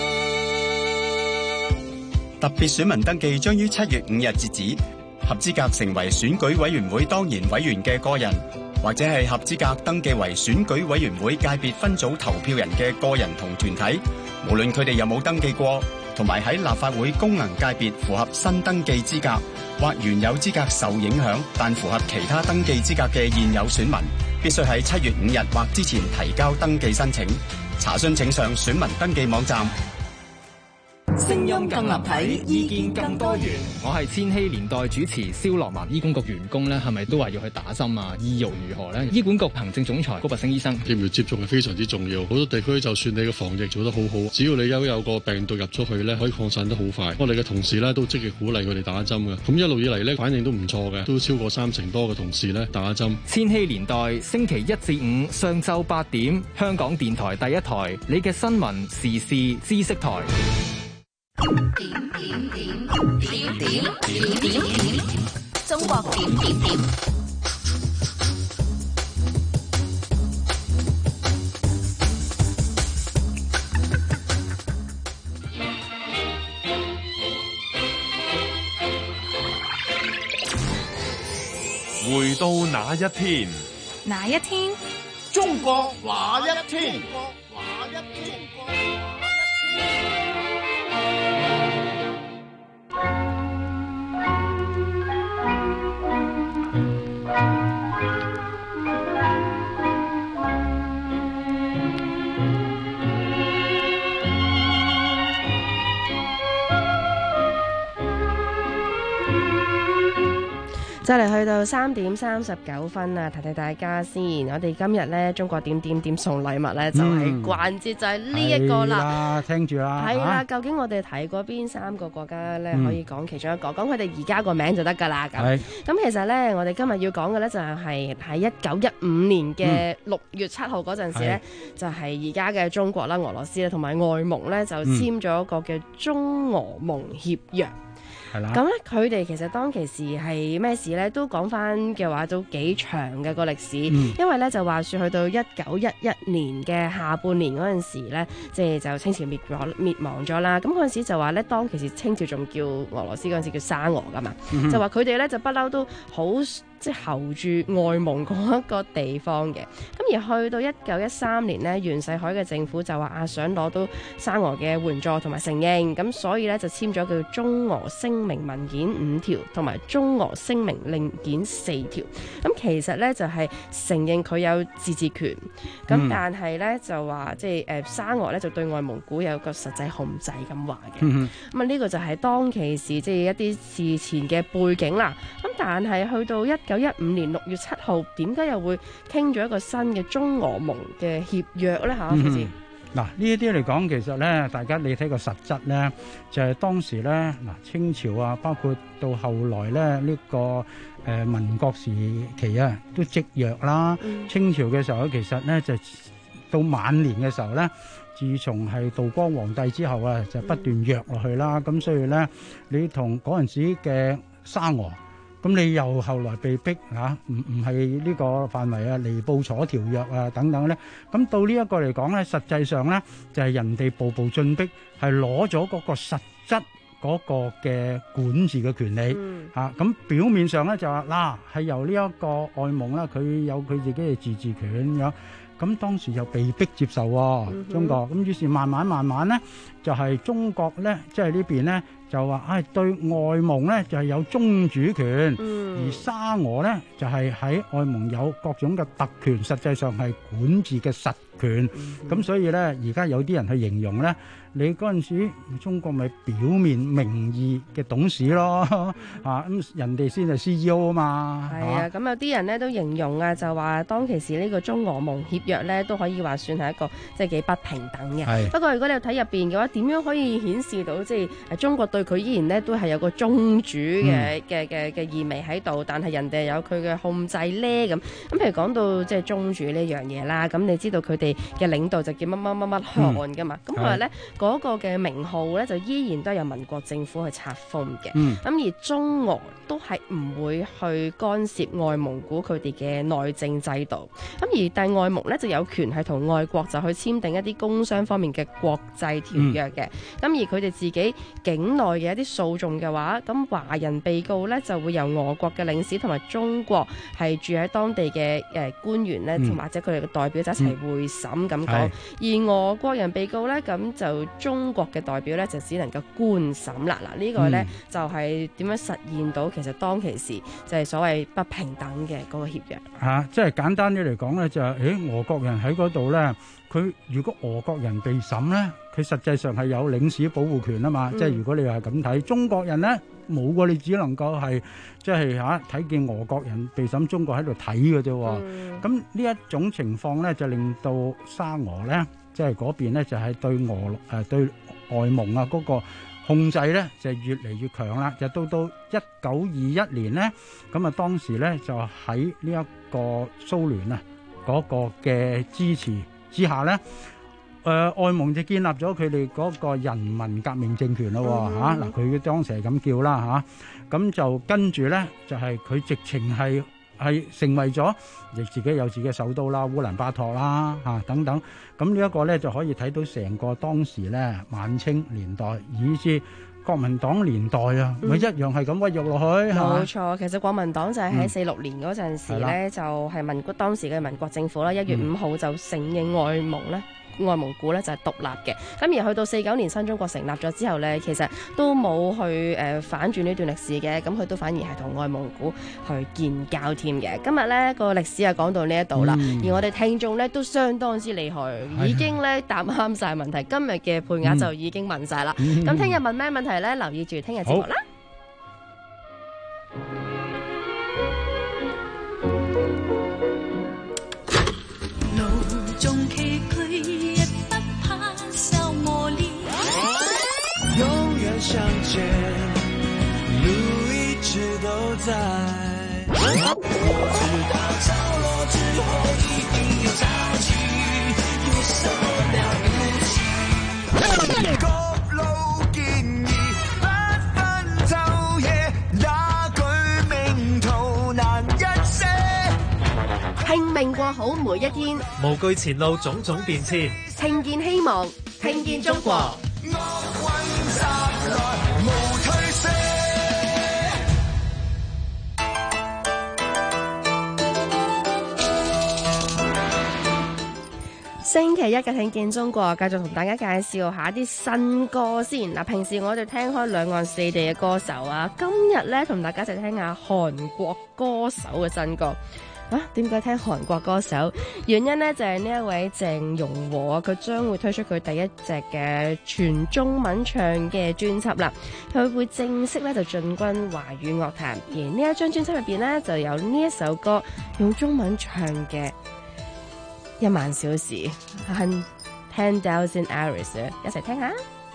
特別選民登記將於7月5日截止，合資格成為選舉委員會當然委員嘅個人，或者係合資格登記為選舉委員會界別分組投票人嘅個人同團體，無論佢哋有冇登記過，同埋喺立法會功能界別符合新登記資格，或原有資格受影響但符合其他登記資格嘅現有選民，必須喺7月5日或之前提交登記申請。查詢請上選民登記網站。 聲音更立體，意見更多元。 我係千禧年代主持蕭樂文。醫管局員工咧係咪都話要去打針啊？意欲如何呢？醫管局行政總裁高拔陞醫生， 疫苗接種係非常之重要。好多地區就算你嘅防疫做得好好，只要你有個病毒入咗去咧，可以擴散得好快。我哋嘅同事咧都積極鼓勵佢哋打針嘅，咁一路以嚟咧反應都唔錯嘅，都超過30%多嘅同事咧打針。 千禧年代星期1至5上晝8點，香港電台第一台，你嘅新聞時事知識台。 中國點點點。 回到那一天， 哪一天？ 中國那一天。 就嚟去到3點39分啊！提提大家先，我哋今日咧中國點點點送禮物咧，就係關節就係呢一個啦。 聽住啦， 係啦。究竟我哋睇過邊3個國家咧？可以講其中一個，講佢哋而家個名就得㗎啦。咁其實咧，我哋今日要講嘅咧就係喺1915年嘅6月7號嗰陣時咧，就係而家嘅中國啦、俄羅斯啦同埋外蒙咧就簽咗一個叫中俄蒙協約。咁咧，佢哋其實當其時係咩事咧？都講翻嘅話都幾長嘅個歷史，因為咧就話說去到1911年嘅下半年嗰陣時咧，即係就清朝滅亡咗啦。咁嗰陣時就話咧，當其時清朝仲叫俄羅斯嗰陣時叫沙俄噶嘛，就話佢哋咧就不嬲都好即係候住外蒙嗰一個地方嘅。咁而去到1913年呢，袁世凱嘅政府就話想攞到沙俄嘅援助同埋承認，咁所以咧就簽咗叫中俄聲明文件5條同埋中俄聲明令件4條。咁其實咧就係承認佢有自治權，咁但係咧就話即係沙俄咧就對外蒙古有個實際控制咁話嘅。咁啊呢個就係當其時即係一啲事前嘅背景啦。咁但係去到1915年6月7號，點解又會傾咗一個新嘅中俄蒙嘅協約咧？嚇， 嗱呢一啲嚟講，其實咧，大家你睇個實質咧，就係當時咧，嗱清朝啊，包括到後來咧呢個民國時期啊，都積弱啦。清朝嘅時候咧，其實咧就到晚年嘅時候咧，自從係道光皇帝之後啊，就不斷弱落去啦。咁所以咧，你同嗰陣時嘅沙俄。咁你又後來被逼嚇，唔係呢個範圍啊，尼布楚條約啊等等咧。咁到呢一個嚟講咧，實際上咧就係人哋步步進逼，係攞咗嗰個實質嗰個嘅管治嘅權利嚇。咁表面上咧就話嗱係由呢一個外蒙啦，佢有佢自己嘅自治權咁。咁當時又被逼接受中國，咁於是慢慢咧就係中國咧，即係呢邊咧就話對外蒙咧就係有宗主權，而沙俄咧就係喺外蒙有各種嘅特權，實際上係管治嘅實權。咁所以咧而家有啲人去形容咧，你嗰陣時中國咪表面名義嘅董事咯，咁人哋先係 CEO 啊嘛。 係啊，咁有啲人咧都形容啊，就話當其時呢個中俄蒙協約咧都可以話算係一個即係幾不平等嘅。不過如果你睇入邊嘅話，點樣可以顯示到即係中國對佢依然咧都係有個宗主嘅意味喺度，但係人哋有佢嘅控制咧咁。咁譬如講到即係宗主呢樣嘢啦，咁你知道佢哋嘅領導就叫乜乜乜乜汗噶嘛？咁佢話咧嗰個嘅名號咧就依然都係由民國政府去冊封嘅。咁而中俄都係唔會去干涉外蒙古佢哋嘅內政制度。咁而但外蒙咧就有權係同外國就去簽訂一啲工商方面嘅國際條約嘅。咁而佢哋自己境內嘅一啲訴訟嘅話，咁華人被告咧就會由俄國嘅領事同埋中國係住喺當地嘅官員咧，同或者佢哋嘅代表就一齊會審咁講。而俄國人被告咧，咁就中國嘅代表咧就只能夠官審啦。嗱呢個咧就係點樣實現到其實當其時就係所謂不平等嘅嗰個協約即係簡單啲嚟講咧，就係俄國人喺嗰度咧，佢如果俄國人被審咧， 佢實際上係有領事保護權啊嘛。即係如果你話咁睇，中國人咧冇過，你只能夠係即係睇見俄國人被審，中國喺度睇嘅啫。咁呢一種情況咧，就令到沙俄咧，即係嗰邊咧就係對外蒙啊嗰個控制咧就越嚟越強啦。就到1921年咧，咁啊當時咧就喺呢一個蘇聯啊嗰個嘅支持之下咧，外蒙就建立咗佢哋嗰個人民革命政權咯嚇。嗱，佢當時係咁叫啦嚇。咁就跟住咧就係佢直情係成為咗亦自己有自己嘅首都啦，烏蘭巴托啦等等。咁呢一個咧就可以睇到成個當時咧晚清年代以至國民黨年代啊，咪一樣係咁屈辱落去。 冇錯，其實國民黨就係喺46年嗰陣時咧，就係當時嘅民國政府啦，1月5號就承認外蒙古咧就係獨立嘅。咁而去到49年新中國成立咗之後咧，其實都冇去反轉呢段歷史嘅，咁佢都反而係同外蒙古去建交添嘅。今日咧個歷史啊講到呢一度啦，而我哋聽眾咧都相當之厲害，已經咧答啱晒問題，今日嘅配額就已經問晒啦。咁聽日問咩問題咧？留意住聽日節目啦。 相见，路一直都在。我知道潮落之后一定有潮起，有什麼了不起？高樓建議不分晝夜，那句名圖難一些。 拼命過好每一天， 無懼前路種種變遷， 聽見希望，聽見中國。星期一嘅聽見中國，繼續同大家介紹下啲新歌先。嗱，平時我哋聽開兩岸四地嘅歌手啊，今日咧同大家一齊聽下韓國歌手嘅新歌。點解聽韓國歌手？原因呢就係呢一位鄭容和啊，佢將會推出佢第一隻嘅全中文唱嘅專輯啦。佢會正式咧就進軍華語樂壇，而呢一張專輯入邊呢，就有呢一首歌用中文唱嘅1萬小時 10,000 hours， 一齊聽下。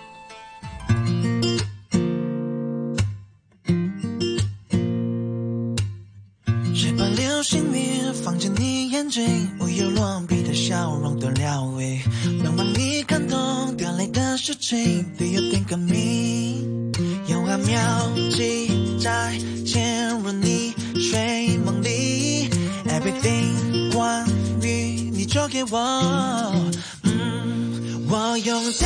誰把流星雨放進你眼睛，無憂落筆的笑容多撩味，能幫你感動掉淚的事情，都有點革命，有5秒記在潛入你睡夢裡 ，everything 關於你做給我，我用10,000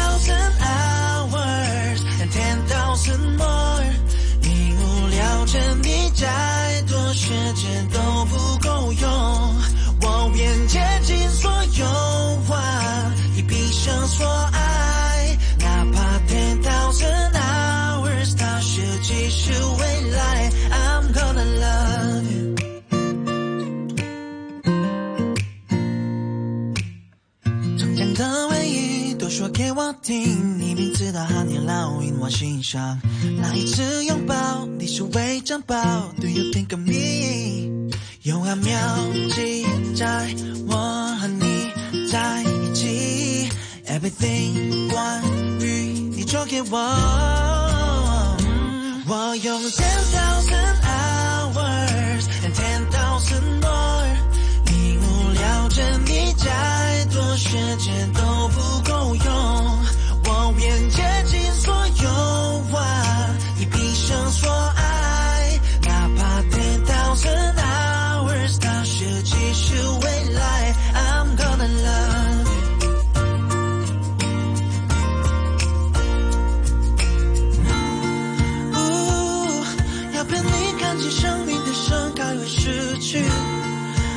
hours and 10,000 more， 你無聊着你再多時間都不夠用，我願竭盡所有一畢生所愛，哪怕10,000 hours， 它是繼續未來 ，I'm gonna love you。從前的回憶都說給我聽，你名字的含義烙印我心上，那一次擁抱你是微珍寶，都有點革命，有5秒記在我和你在一起 ，everything 關於你做給我，我用10,000 hours and 10,000 more， 你無聊着你再多時間都不夠用，我願竭盡所有一畢生所愛，哪怕10,000 hours， 它是繼續未來 ，I'm gonna love you。要陪你看見生命的盛開與失去，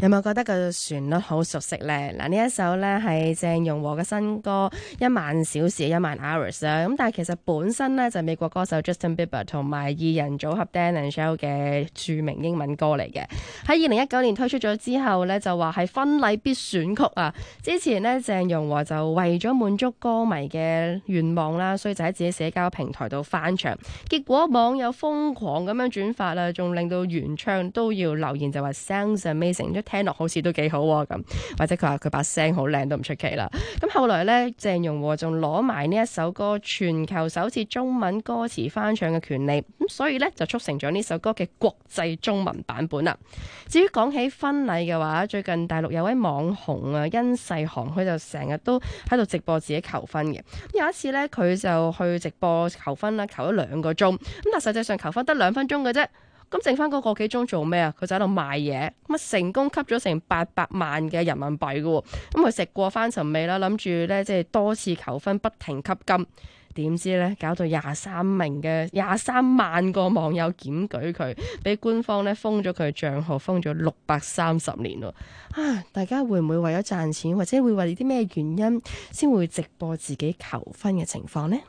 有冇覺得個旋律好熟悉呢？嗱，呢一首呢係鄭容和嘅新歌《10000小時》10000 hours 啊。咁但係其實本身呢，就係美國歌手 Justin Bieber 同埋二人組合 Dan and Shell 嘅著名英文歌嚟嘅。喺2019年推出咗之後呢，就話係婚禮必選曲啊。之前呢，鄭容和就為咗滿足歌迷嘅願望啦，所以就喺自己社交平台度翻唱，結果網友瘋狂咁樣轉發啦，仲令到原唱都要留言就話 Sounds amazing，聽落好似都幾好喎咁，或者佢話佢把聲好靚都唔出奇啦。咁後來呢，鄭容和仲攞埋呢一首歌全球首次中文歌詞翻唱嘅權利，咁所以呢，就促成咗呢首歌嘅國際中文版本啦。至於講起婚禮嘅話，最近大陸有位網紅啊殷世航，佢就成日都喺度直播自己求婚嘅。有一次呢，佢就去直播求婚啦，求咗2個鐘，咁但實際上求婚得2分鐘嘅啫。咁剩翻嗰個幾鐘做咩啊？佢就喺度賣嘢，咁啊成功吸咗成800萬嘅人民幣嘅喎。咁佢食過翻尋味啦，諗住咧即係多次求婚不停吸金，點知咧搞到23萬個網友檢舉佢，俾官方咧封咗佢賬號，封咗630年喎。啊！大家會唔會為咗賺錢，或者會為啲咩原因先會直播自己求婚嘅情況呢？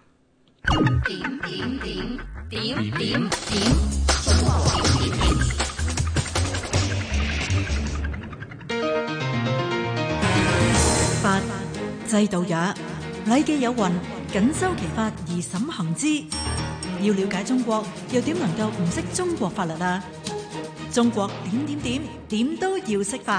點法制度也，禮記有云：謹修其法而審行之。要了解中國，又點能夠唔識中國法律啊？中國點都要識法。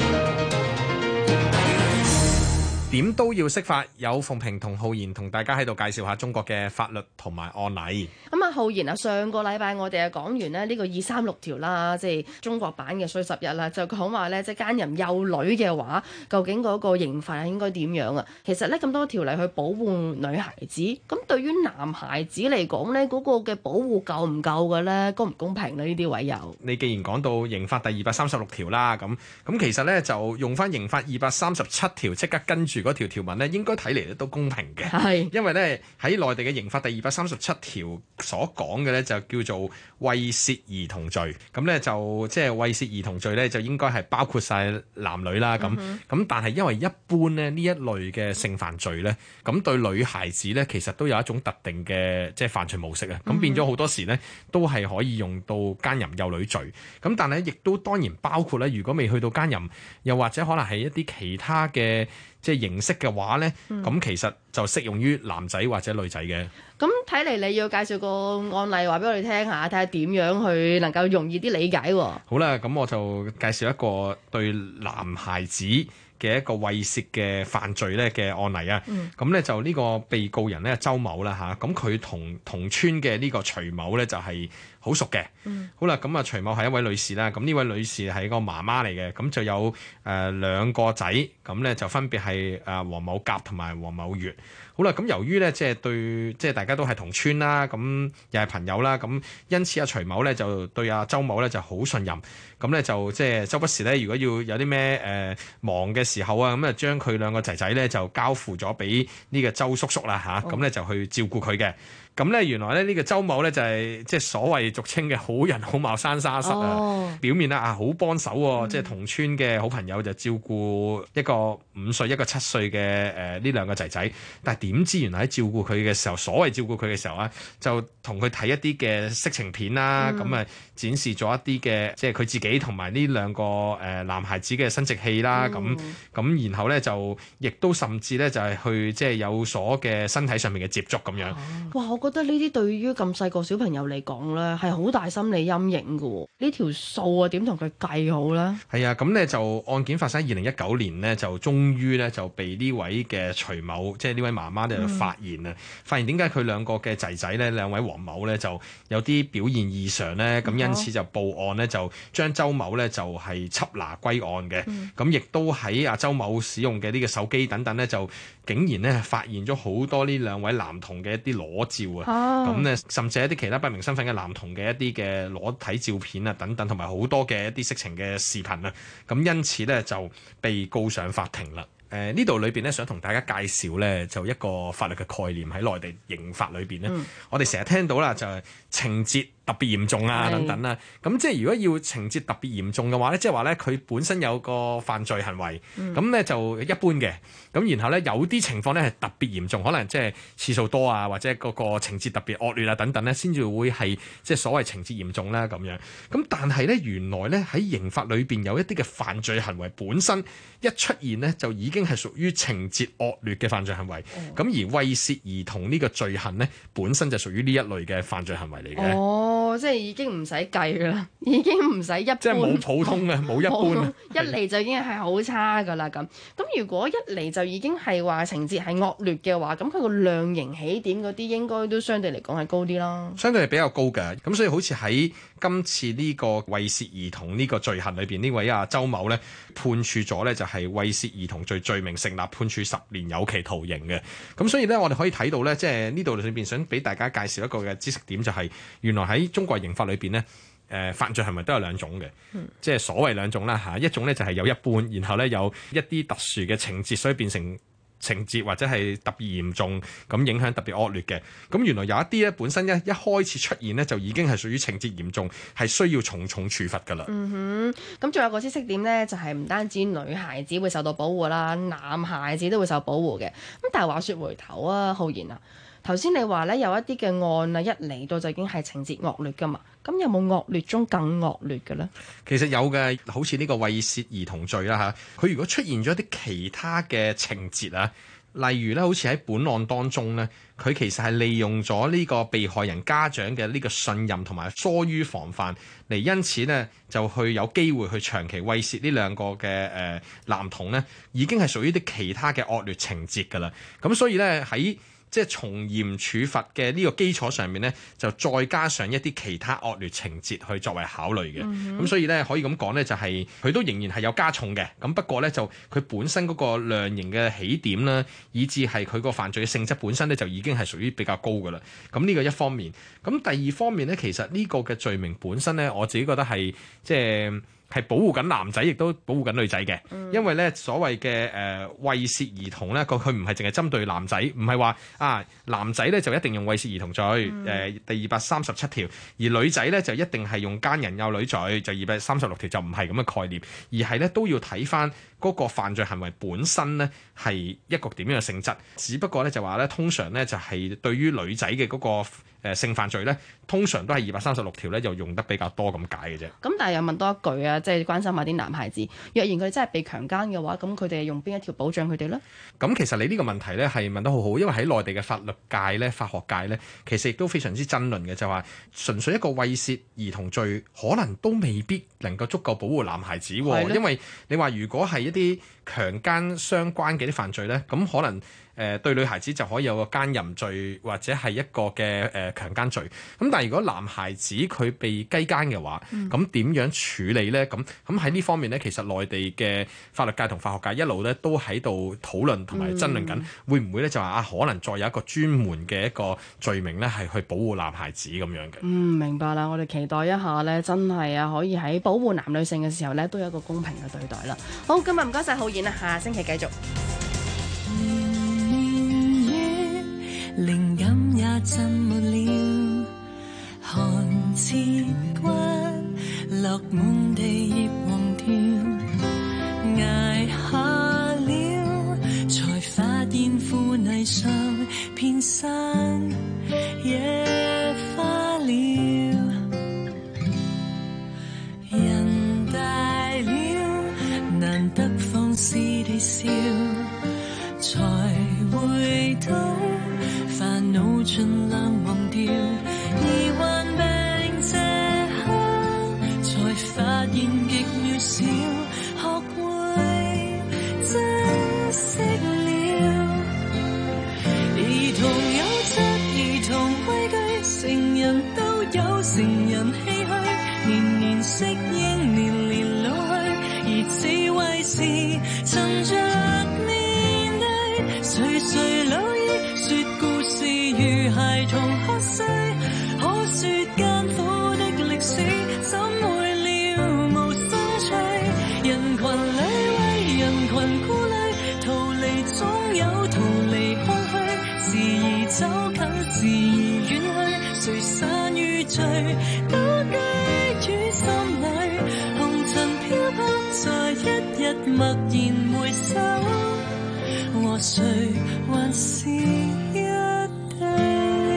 點都要識法，有鳳萍同浩然同大家喺度介紹下中國嘅法律同埋案例。 咁啊，浩然啊，上個禮拜我哋啊講完咧呢個236條啦，即係中國版嘅衰10日啦，就講話咧即係奸淫幼女嘅話，究竟嗰個刑罰係應該點樣啊？其實咧咁多條例去保護女孩子，咁對於男孩子嚟講咧，嗰個嘅保護夠唔夠嘅咧？公唔公平咧？呢啲位有。 你既然講到刑法第236條啦，咁其實咧就用翻刑法237條，即刻跟住嗰條條文咧，應該睇嚟都公平嘅。係，因為咧喺內地嘅刑法第237條所講嘅咧就叫做猥褻兒童罪，咁咧就即係猥褻兒童罪咧就應該係包括晒男女啦。咁但係因為一般咧呢一類嘅性犯罪咧，咁對女孩子咧其實都有一種特定嘅即係犯罪模式啊。咁變咗好多時咧都係可以用到奸淫幼女罪。咁但係亦都當然包括咧，如果未去到奸淫，又或者可能係一啲其他嘅即係形式嘅話呢，咁其實就適用於男仔或者女仔嘅。 咁睇嚟你要介紹個案例話俾我哋聽下，睇下點樣去能夠容易啲理解喎。 好啦，咁我就介紹一個對男孩子嘅一個猥褻嘅犯罪咧嘅案例啊。咁咧就呢個被告人咧周某啦嚇，咁佢同村嘅呢個徐某咧就係好熟嘅。好啦，咁啊徐某係一位女士啦，咁呢位女士係一個媽媽嚟嘅，咁就有2個仔，咁咧就分別係黃某甲同埋黃某月。好啦，咁由於咧即係對即係大家都係同村啦，咁又係朋友啦，咁因此阿徐某咧就對阿周某咧就好信任，咁咧就即係周不時咧如果要有啲咩忙嘅時候啊，咁啊將佢2個仔仔咧就交付咗俾呢個周叔叔啦嚇，咁咧就去照顧佢嘅。咁咧原來咧呢個周某咧就係即係所謂俗稱嘅好人好貌生沙虱啊，表面啦好幫手喎，即係同村嘅好朋友就照顧一個5歲一個7歲嘅呢2個仔仔，但係點知原來喺照顧佢嘅時候，所謂照顧佢嘅時候啊，就同佢睇一啲嘅色情片啦，咁啊展示咗一啲嘅即係佢自己同埋呢2個男孩子嘅生殖器啦，咁然後咧就亦都甚至咧就係去即係有所嘅身體上面嘅接觸咁樣。 哇！我覺得呢啲對於咁細個小朋友嚟講咧，係好大心理陰影㗎喎。呢條數啊，點同佢計好咧？係啊， 咁咧就案件發生喺2019年呢，就終於咧就被呢位嘅徐某，即係呢位媽媽咧就發現啊，發現點解佢2個嘅仔仔咧，2位黃某咧就有啲表現異常咧，咁因此就報案咧，就將周某咧就係緝拿歸案嘅。咁亦都喺阿周某使用嘅呢個手機等等咧，就竟然咧發現咗好多呢2位男童嘅一啲裸照。咁咧，甚至一啲其他不明身份嘅男童嘅一啲嘅裸體照片啊，等等，同埋好多嘅一啲色情嘅視頻啊，咁因此咧就被告上法庭啦。呢度裏邊咧想同大家介紹咧，就一個法律嘅概念喺內地刑法裏邊咧，我哋成日聽到啦，就係情節特別嚴重啊等等啦。咁即係如果要情節特別嚴重嘅話咧，即係話咧佢本身有個犯罪行為，咁咧就一般嘅。咁然後咧有啲情況咧係特別嚴重，可能即係次數多啊，或者嗰個情節特別惡劣啊等等咧，先至會係即係所謂情節嚴重啦咁樣。咁但係咧原來咧喺刑法裏邊有一啲嘅犯罪行為本身一出現咧就已經係屬於情節惡劣嘅犯罪行為。咁而猥褻兒童呢個罪行咧本身就屬於呢一類嘅犯罪行為嚟嘅。 哦，即係已經唔使計啦，已經唔使一般， 即係冇普通嘅，冇一般， 一嚟就已經係好差噶啦咁。咁如果一嚟就已經係話情節係惡劣嘅話，咁佢個量刑起點嗰啲應該都相對嚟講係高啲啦。 相對係比較高嘅，咁所以好似喺今次呢個猥褻兒童呢個罪行裏邊，呢位周某咧判處咗咧就係猥褻兒童罪名成立，判處10年有期徒刑嘅。咁所以咧我哋可以睇到咧，即係呢度裏邊想俾大家介紹一個嘅知識點，就係原來喺中國刑法裏邊咧。犯罪行為都有兩種嘅，即係所謂兩種啦嚇。一種咧就係有一般，然後咧有一啲特殊嘅情節，所以變成情節或者係特別嚴重，咁影響特別惡劣嘅。咁原來有一啲咧本身一開始出現咧就已經係屬於情節嚴重，係需要重重處罰㗎啦。 咁仲有個知識點咧，就係唔單止女孩子會受到保護啦，男孩子都會受保護嘅。咁但係話說回頭啊，浩然啊。頭先你話咧有一啲嘅案啊，一嚟到就已經係情節惡劣噶嘛，咁有冇惡劣中更惡劣嘅咧？ 其實有嘅，好似呢個猥褻兒童罪啦嚇，佢如果出現咗一啲其他嘅情節啊，例如咧好似喺本案當中咧，佢其實係利用咗呢個被害人家長嘅呢個信任同埋疏於防範嚟，因此呢就去有機會去長期猥褻呢兩個嘅男童呢，已經係屬於啲其他嘅惡劣情節㗎啦。咁所以咧喺即係從嚴處罰嘅呢個基礎上面呢，就再加上一啲其他惡劣情節去作為考慮嘅。咁所以呢，可以咁講呢，就係佢都仍然係有加重嘅。咁不過呢，就佢本身嗰個量刑嘅起點啦，以至係佢個犯罪嘅性質本身呢，就已經係屬於比較高㗎啦。咁呢個一方面，咁第二方面呢，其實呢個嘅罪名本身呢，我自己覺得係即係保護緊男仔，亦都保護緊女仔嘅。因為咧所謂嘅猥褻兒童咧，佢唔係淨係針對男仔，唔係話男仔咧就一定用猥褻兒童罪，第237條，而女仔咧就一定係用奸人幼女罪，就236條，就唔係咁嘅概念，而係咧都要睇翻嗰個犯罪行為本身咧係一個點樣嘅性質。只不過咧就話咧，通常咧就係對於女仔嘅嗰個性犯罪咧，通常都係236條咧，就用得比較多咁解嘅啫。咁但係又問多一句啊，即係關心下啲男孩子，若然佢哋真係被強姦嘅話，咁佢哋用邊一條保障佢哋咧？咁其實你呢個問題咧係問得好好，因為喺內地嘅法律界咧、法學界咧，其實亦都非常之爭論嘅，就話純粹一個猥褻兒童罪，可能都未必能夠足夠保護男孩子喎。因為你話如果係一啲強姦相關嘅啲犯罪咧，咁可能對女孩子就可以有個奸淫罪或者係一個嘅強姦罪。咁但係如果男孩子佢被雞姦嘅話，咁點樣處理呢？咁喺呢方面呢，其實內地嘅法律界同法學界一路咧都喺度討論同埋爭論緊，會唔會咧就話可能再有一個專門嘅一個罪名咧係去保護男孩子咁樣嘅。 明白啦，我哋期待一下咧，真係啊可以喺保護男女性嘅時候咧都有一個公平嘅對待啦。好，今日唔該晒浩然啦，下星期繼續。 靈感也浸沒了，寒刺骨落滿地葉黃條，捱下了才發現腐泥上遍生野花了，人大了難得放肆地笑，才會到煩惱盡量忘掉，而患病這刻才發現極渺小，學會珍惜了。兒童有責，兒童規矩，成人都有成人唏噓，年年適應，年年老去，而智慧是趁着面對，垂垂老矣，說故事如孩童喝水，可說艱苦的歷史，怎會了無生趣？人群裏為人群顧慮，逃離總有逃離空虛，時而走近，時而遠去，誰散於醉，都居於心裏，紅塵飄泊在一日默然回首，和誰還是一對。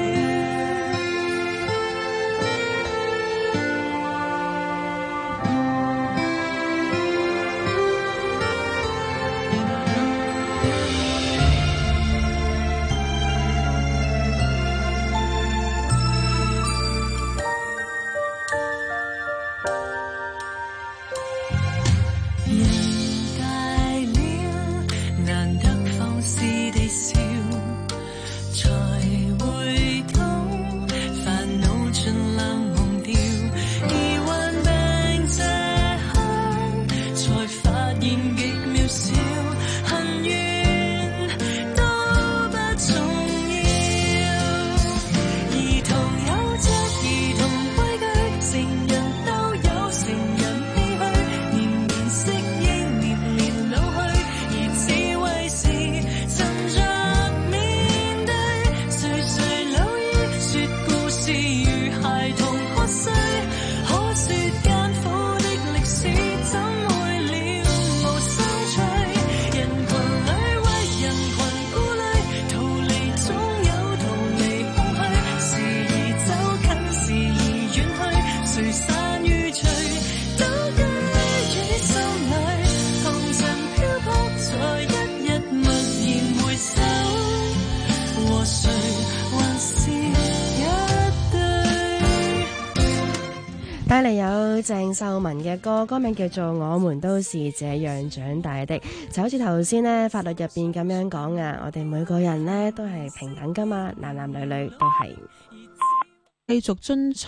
帶嚟有鄭秀文嘅歌，歌名叫做《我們都是這樣長大的》，就好似頭先呢法律入邊咁樣講啊，我哋每個人呢都係平等噶嘛，男男女女都係。 繼續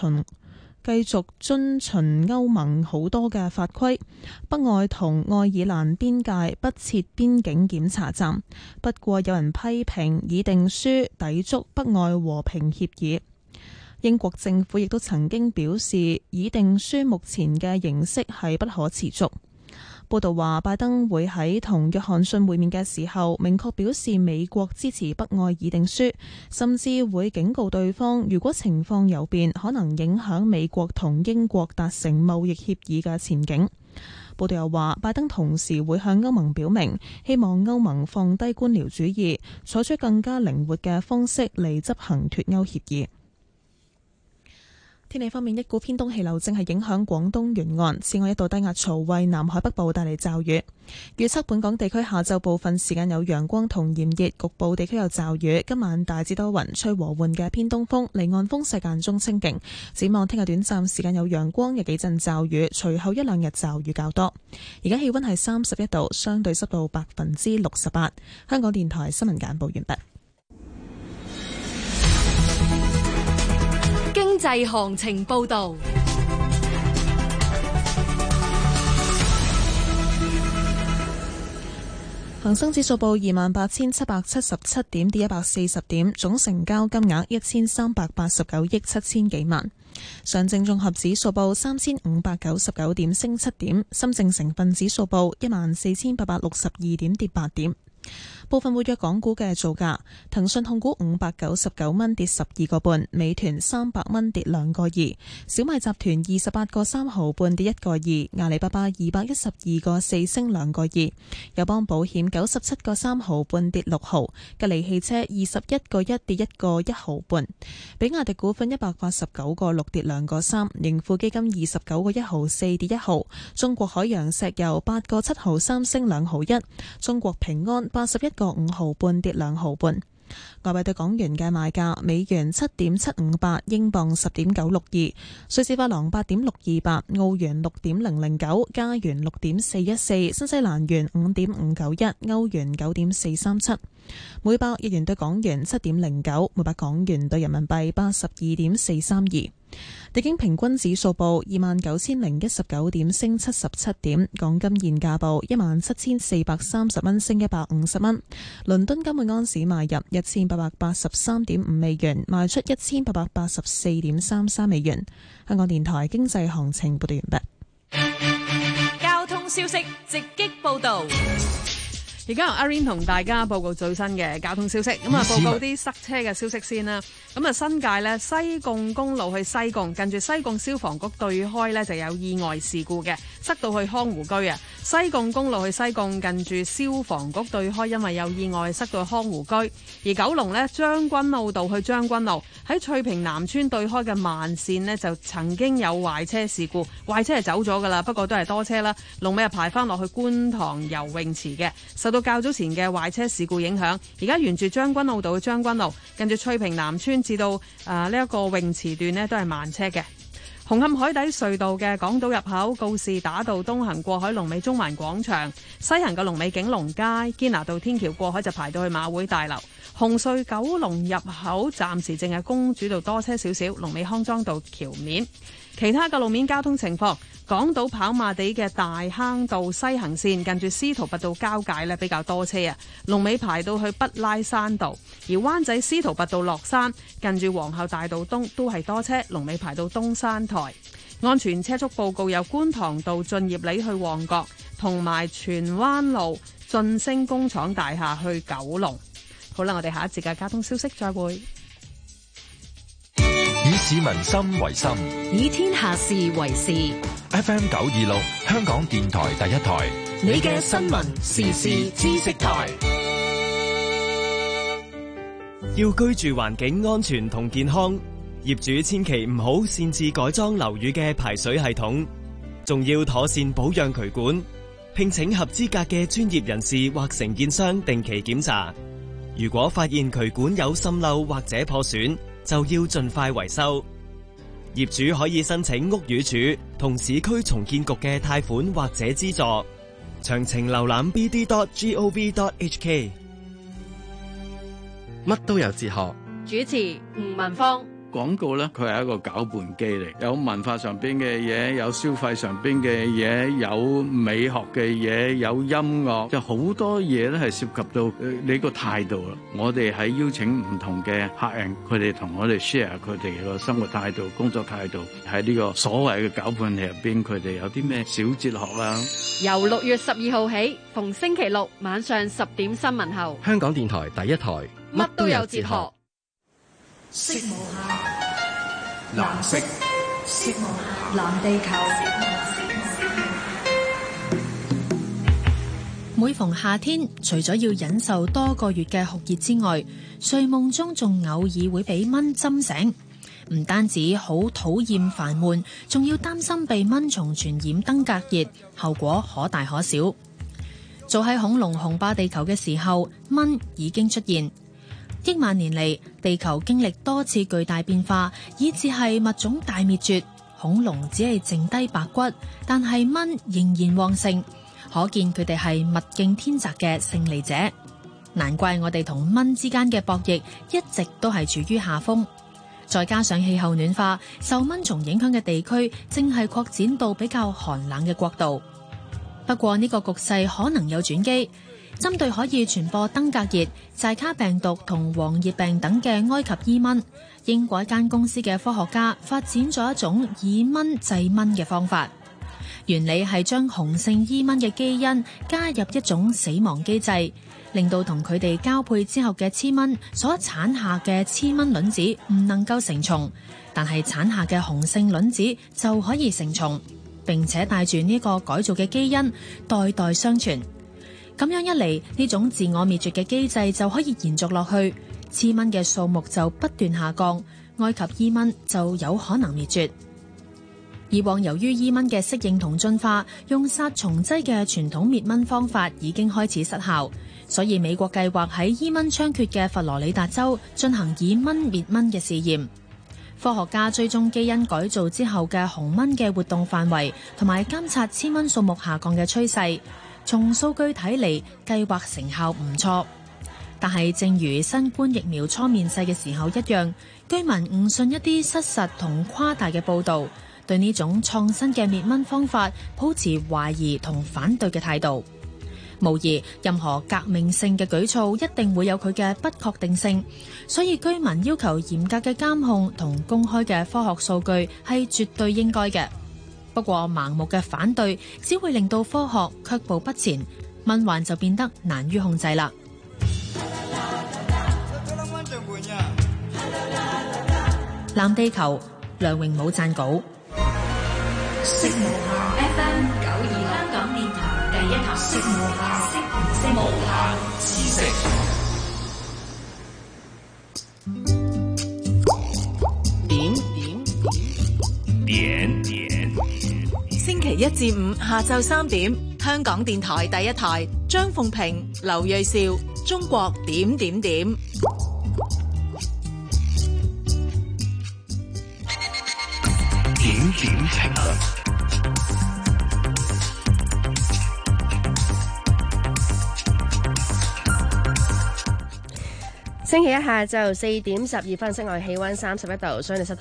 遵循歐盟好多嘅法規，北愛同愛爾蘭邊界不設邊境檢查站，不過有人批評議定書抵觸北愛和平協議。英國政府亦都曾經表示，議定書目前嘅形式係不可持續。報道話，拜登會喺同約翰遜會面嘅時候，明確表示美國支持北愛議定書，甚至會警告對方，如果情況有變，可能影響美國同英國達成貿易協議嘅前景。報道又話，拜登同時會向歐盟表明，希望歐盟放低官僚主義，採取更加靈活嘅方式嚟執行脫歐協議。天氣方面，一股偏東氣流正係影響廣東沿岸，此外一道低壓槽為南海北部帶嚟驟雨。預測本港地區下晝部分時間有陽光同炎熱，局部地區有驟雨。今晚大致多雲，吹和緩嘅偏東風，離岸風勢間中清勁。展望聽日短暫時間有陽光，有幾陣驟雨，隨後一兩日驟雨較多。而家氣溫係31度，相對濕度68%。香港電台新聞簡報完畢。 經濟行情報道， 恒生指數報28,777點，跌140點，總成交金額1389億7千幾萬。上證綜合指數報3599點，升7點。深證成分指數報14862點，跌8點。部分活躍港股嘅造價：騰訊控股599蚊，跌12個半；美團300蚊，跌2個2；小米集團28個3毫半，跌1個2；阿里巴巴212個4，升2個2；友邦保險97個3毫半，跌6毫；吉利汽車21個1，跌1個1毫半；比亞迪股份189個6，跌2個3；盈富基金29個1毫4，跌1毫；中國海洋石油8個7毫3，升2毫1；中國平安81個5毫半，跌2毫半。外幣對港元嘅賣價：美元7.758，英鎊10.962，瑞士法郎8.628，澳元6.009，加元6.414，新西蘭元5.591，歐元9.437。每百日元對港元7.09，每百港元對人民幣82.432。日經平均指數報29,019點，升77點。港金現價報17,430蚊，升150蚊。倫敦金每安士買入1883.5美元，賣出1884.33美元。香港電台經濟行情報道完畢。 交通消息直擊報道。 而家由阿 Rain 同大家報告最新嘅交通消息。咁啊，報告啲塞車嘅消息先啦。咁啊，新界呢，西貢公路去西貢，近住西貢消防局對開呢就有意外事故嘅，塞到去康湖居啊。西貢公路去西貢，近住消防局對開，因為有意外塞到去康湖居。而九龍呢，將軍澳道去將軍澳，喺翠屏南村對開嘅慢線呢，就曾經有壞車事故，壞車係走咗噶啦，不過都係多車啦。龍尾排翻落去觀塘游泳池嘅，受到較早前嘅壞車事故影響，而家沿住將軍澳道去將軍澳，近住翠屏南村至到呢一個泳池段呢，都係慢車嘅。紅磡海底隧道嘅港島入口告士打道東行過海龍尾中環廣場，西行嘅龍尾景隆街，堅拿道天橋過海就排到去馬會大樓。紅隧九龍入口暫時淨係公主道多車少少，龍尾康莊道橋面。其他嘅路面交通情況，港島跑馬地嘅大坑道西行線近住司徒拔道交界呢，比較多車啊，龍尾排到去畢拉山道。而灣仔司徒拔道落山近住皇后大道東都係多車，龍尾排到東山台。安全車速報告有觀塘道駿業里去旺角，同埋荃灣路晉升工廠大廈去九龍。好啦，我哋下一節嘅交通消息再會。 以市民心為心， 以天下事為事。 FM 926，香港電台第一台， 你嘅新聞時事知識台。 要居住環境安全同健康，業主千祈唔好擅自改裝樓宇嘅排水系統，仲要妥善保養渠管，聘請合資格嘅專業人士或承建商定期檢查。如果發現渠管有滲漏或者破損，就要盡快維修。業主可以申請屋宇署同市區重建局嘅貸款或者資助。詳情瀏覽 bd.gov.hk。 乜都有哲學。 主持吳文芳。 廣告咧，佢係一個攪拌機嚟，有文化上邊嘅嘢，有消費上邊嘅嘢，有美學嘅嘢，有音樂，就好多嘢咧係涉及到你個態度啦。我哋喺邀請唔同嘅客人，佢哋同我哋 share 佢哋個生活態度、工作態度，喺呢個所謂嘅攪拌器入邊，佢哋有啲咩小哲學啦。 由6月12號起，逢星期六晚上10點新聞後， 香港電台第一台， 乜都有哲學。 色無限，藍色，色無限，藍地球。 每逢夏天，除咗要忍受多個月嘅酷熱之外，睡夢中仲偶爾會俾蚊針醒，唔單止好討厭煩悶，仲要擔心被蚊蟲傳染登革熱，後果可大可小。早喺恐龍雄霸地球嘅時候，蚊已經出現。億萬年嚟，地球經歷多次巨大變化，以致係物種大滅絕，恐龍只係剩低白骨，但係蚊仍然旺盛，可見佢哋係物競天擇嘅勝利者。難怪我哋同蚊之間嘅博弈一直都係處於下風。再加上氣候暖化，受蚊蟲影響嘅地區正係擴展到比較寒冷嘅國度。不過呢個局勢可能有轉機。針對可以傳播登革熱、寨卡病毒同黃熱病等嘅埃及伊蚊，英國一間公司嘅科學家發展咗一種以蚊制蚊嘅方法。原理係將雄性伊蚊嘅基因加入一種死亡機制，令到同佢哋交配之後嘅雌蚊所產下嘅雌蚊卵子唔能夠成蟲，但係產下嘅雄性卵子就可以成蟲，並且帶住呢個改造嘅基因代代相傳。咁樣一嚟，呢種自我滅絕嘅機制就可以延續落去，雌蚊嘅數目就不斷下降，埃及伊蚊就有可能滅絕。以往由於伊蚊嘅適應同進化，用殺蟲劑嘅傳統滅蚊方法已經開始失效，所以美國計劃喺伊蚊猖獗嘅佛羅里達州進行以蚊滅蚊嘅試驗。科學家追蹤基因改造之後嘅雄蚊嘅活動範圍，同埋監察雌蚊數目下降嘅趨勢。從數據睇嚟，計劃成效唔錯，但係正如新冠疫苗初面世嘅時候一樣，居民誤信一啲失實同誇大嘅報導，對呢種創新嘅滅蚊方法抱持懷疑同反對嘅態度。無疑，任何革命性嘅舉措一定會有佢嘅不確定性，所以居民要求嚴格嘅監控同公開嘅科學數據係絕對應該嘅。不過盲目嘅反對只會令到科學卻步不前， 蚊患就變得難於控制啦。藍地球，梁榮武撰稿。 色無限 FM 92香港電台第一台，色無限，色無限知識。 點。星期一至五下晝3點，香港電台第一台，張鳳平、劉銳紹，中國點。 點情星期一下晝4點12分，室外氣溫31度，相對濕度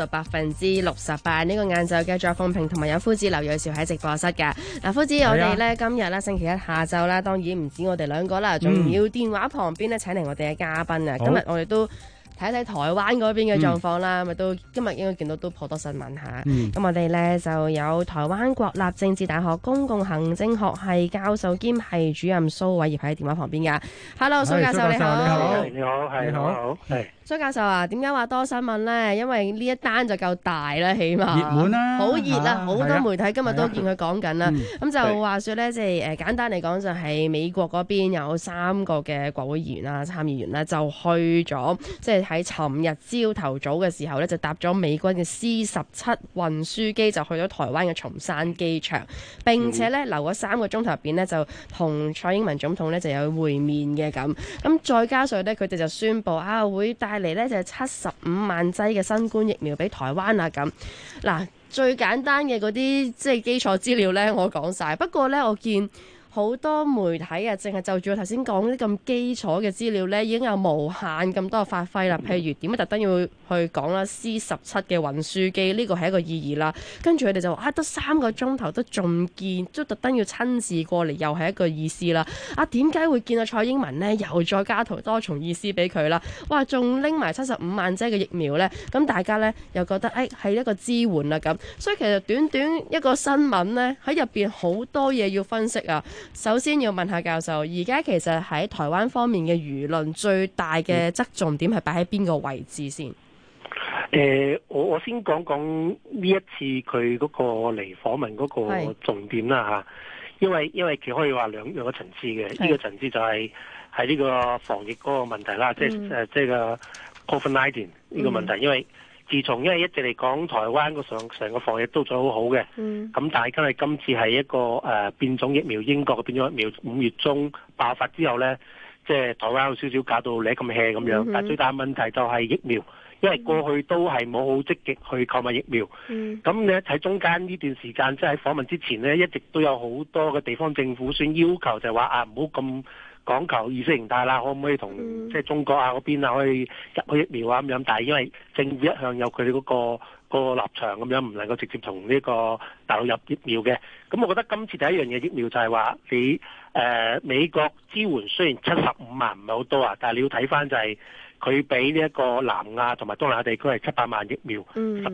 68%。呢個晏晝嘅作風平同埋有夫子劉銳紹喺直播室㗎。嗱，夫子，我哋咧今日咧星期一下晝啦，當然唔止我哋兩個啦，仲要電話旁邊咧請嚟我哋嘅嘉賓啊。今日我哋都睇睇台灣嗰邊嘅狀況啦，都今日應該見到都頗多新聞嚇。咁我哋咧就有台灣國立政治大學公共行政學系教授兼系主任蘇偉業喺電話旁邊㗎。Hello， 蘇教授你好。 你好，係。 蘇教授啊，點解話多新聞呢？因為呢一單就夠大啦，起碼熱門啦， 好熱啦，好多媒體今日都見佢講緊啦。咁就話說咧，即係簡單嚟講就係美國嗰邊有3個嘅國會議員啦、參議員啦，就去咗，即係喺尋日朝頭早嘅時候咧，就搭咗美軍嘅 C-17運輸機，就去咗台灣嘅松山機場，並且咧留咗3個鐘頭入邊咧，就同蔡英文總統咧就有會面嘅咁。咁再加上咧，佢哋就宣布會帶嚟咧就係75萬劑嘅新冠疫苗俾台灣啊咁。嗱，最簡單嘅嗰啲即係基礎資料咧，我講晒。不過咧，我見好多媒體啊，淨係就住我頭先講啲咁基礎嘅資料咧，已經有無限咁多嘅發揮啦。譬如點解特登要去講啦 C-17嘅運輸機，呢個係一個意義啦。跟住佢哋就話得3個鐘頭都仲見，都特登要親自過嚟，又係一個意思啦。點解會見到蔡英文呢？又再加多重意思俾佢啦。哇，仲拎埋75萬劑嘅疫苗呢。咁大家呢又覺得係一個支援啦咁。所以其實短短一個新聞呢，喺入邊好多嘢要分析啊。首先要問下教授，而家其實喺台灣方面嘅輿論最大嘅側重點係擺喺邊個位置先？ 我先講講呢一次佢嗰個嚟訪問嗰個重點啦嚇，因為佢可以話兩個層次嘅，呢個層次就係喺呢個防疫嗰個問題啦，即係個 COVID-19 呢個問題，因為一直嚟講，台灣個成個防疫都做得好好嘅。咁但係今次係一個變種疫苗，英國嘅變種疫苗5月中爆發之後呢，即係台灣有少少搞到你咁 hea 咁樣。但係最大問題就係疫苗，因為過去都係冇好積極去購買疫苗。咁你喺中間呢段時間，即係喺訪問之前呢，一直都有好多嘅地方政府先要求就係話唔好咁講求意識形態啦，可唔可以同即係中國嗰邊可以入去疫苗咁樣？但係因為政府一向有佢哋嗰個立場咁樣，唔能夠直接同呢個大陸入疫苗嘅。咁我覺得今次第一樣嘢疫苗就係話你美國支援雖然75萬唔係好多但係你要睇翻就係佢俾呢一個南亞同埋東南亞地區係700萬疫苗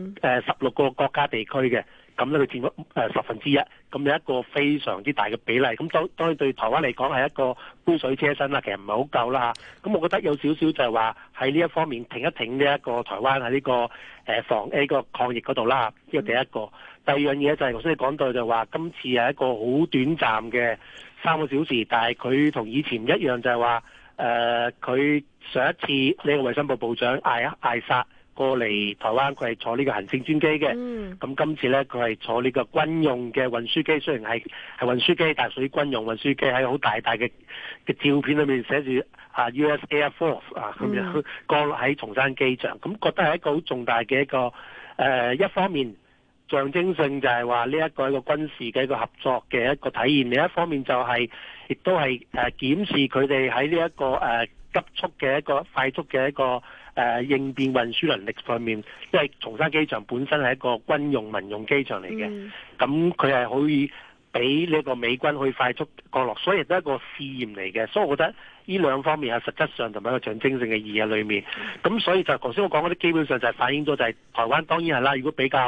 ，16個國家地區嘅。咁咧佢佔咗1/10，咁有一個非常之大嘅比例。咁當然對台灣嚟講係一個杯水車薪啦，其實唔係好夠啦。咁我覺得有少少就係話喺呢一方面停一停呢一個台灣喺呢個呢個抗疫嗰度啦。呢個第一個。第二樣嘢就係頭先你講到就話今次係一個好短暫嘅3個小時，但係佢同以前唔一樣就係話佢上一次呢個衛生部部長艾薩過嚟台灣，佢係坐呢個行政專機嘅。咁今次呢，佢係坐呢個軍用嘅運輸機，雖然係運輸機，但係屬於軍用運輸機，喺好大嘅照片裏面寫住US Air Force 咁樣降落喺松山機場。咁覺得係一個好重大嘅一個一方面象徵性就係話呢一個軍事嘅一個合作嘅一個體現，另一方面就係亦都係檢視佢哋喺呢一個急速嘅一個快速嘅一個應變運輸能力上面，因為松山機場本身係一個軍用民用機場嚟嘅，咁佢係可以俾呢個美軍去快速降落，所以亦都係一個試驗嚟嘅。所以我覺得呢兩方面係實質上同埋一個象徵性嘅意義喺裏面。咁所以就頭先我講嗰啲基本上就係反映咗就係台灣當然係啦，如果比較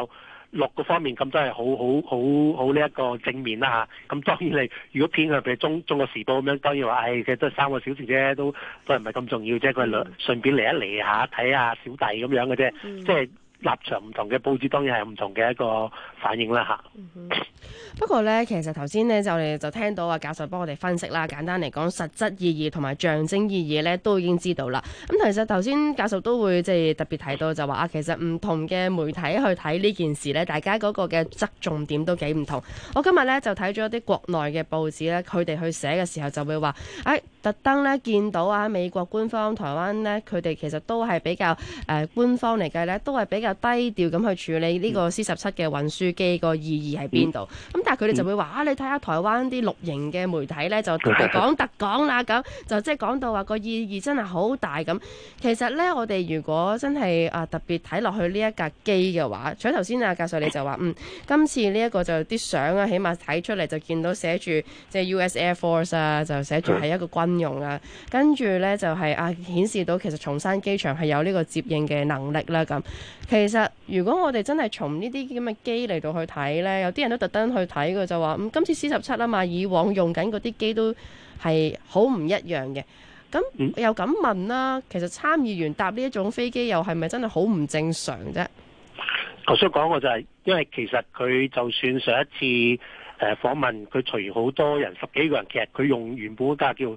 6個方面咁都係好呢一個正面啦嚇。咁當然你如果偏向譬如中國時報咁樣，當然話其實都係3個小時啫，都係唔係咁重要啫。佢係順便嚟一嚟下睇下小弟咁樣嘅啫，即係立場唔同嘅報紙當然係唔同嘅一個反應啦嚇。 不過咧，其實頭先咧就我哋就聽到啊教授幫我哋分析啦，簡單嚟講，實質意義同埋象徵意義咧都已經知道啦。咁其實頭先教授都會即係特別提到就話啊，其實唔同嘅媒體去睇呢件事咧，大家嗰個嘅側重點都幾唔同。我今日咧就睇咗啲國內嘅報紙咧，佢哋去寫嘅時候就會話，特登咧見到啊美國官方、台灣咧，佢哋其實都係比較官方嚟計咧，都係比較低調咁去處理呢個 C-17嘅運輸機個意義喺邊度。咁但係佢哋就會話你睇下台灣啲綠營嘅媒體咧，就大講特講啦，咁就即係講到話個意義真係好大咁。其實咧，我哋如果真係特別睇落去呢一架機嘅話，除咗頭先教授你就話今次呢一個就啲相啊，起碼睇出嚟就見到寫住即係 US Air Force 啊，就寫住係一個軍用啊，跟住咧就係顯示到其實松山機場係有呢個接應嘅能力啦咁。其實如果我哋真係從呢啲咁嘅機嚟到去睇咧，有啲人都特登去睇嘅就話今次 C-17啊嘛，以往用緊嗰啲機都係好唔一樣嘅。咁又咁問啦，其實參議員搭呢一種飛機又係咪真係好唔正常啫？ 我想講嘅就係，因為其實佢就算上一次訪問，佢除好多人10幾個人，其實佢用原本嗰架叫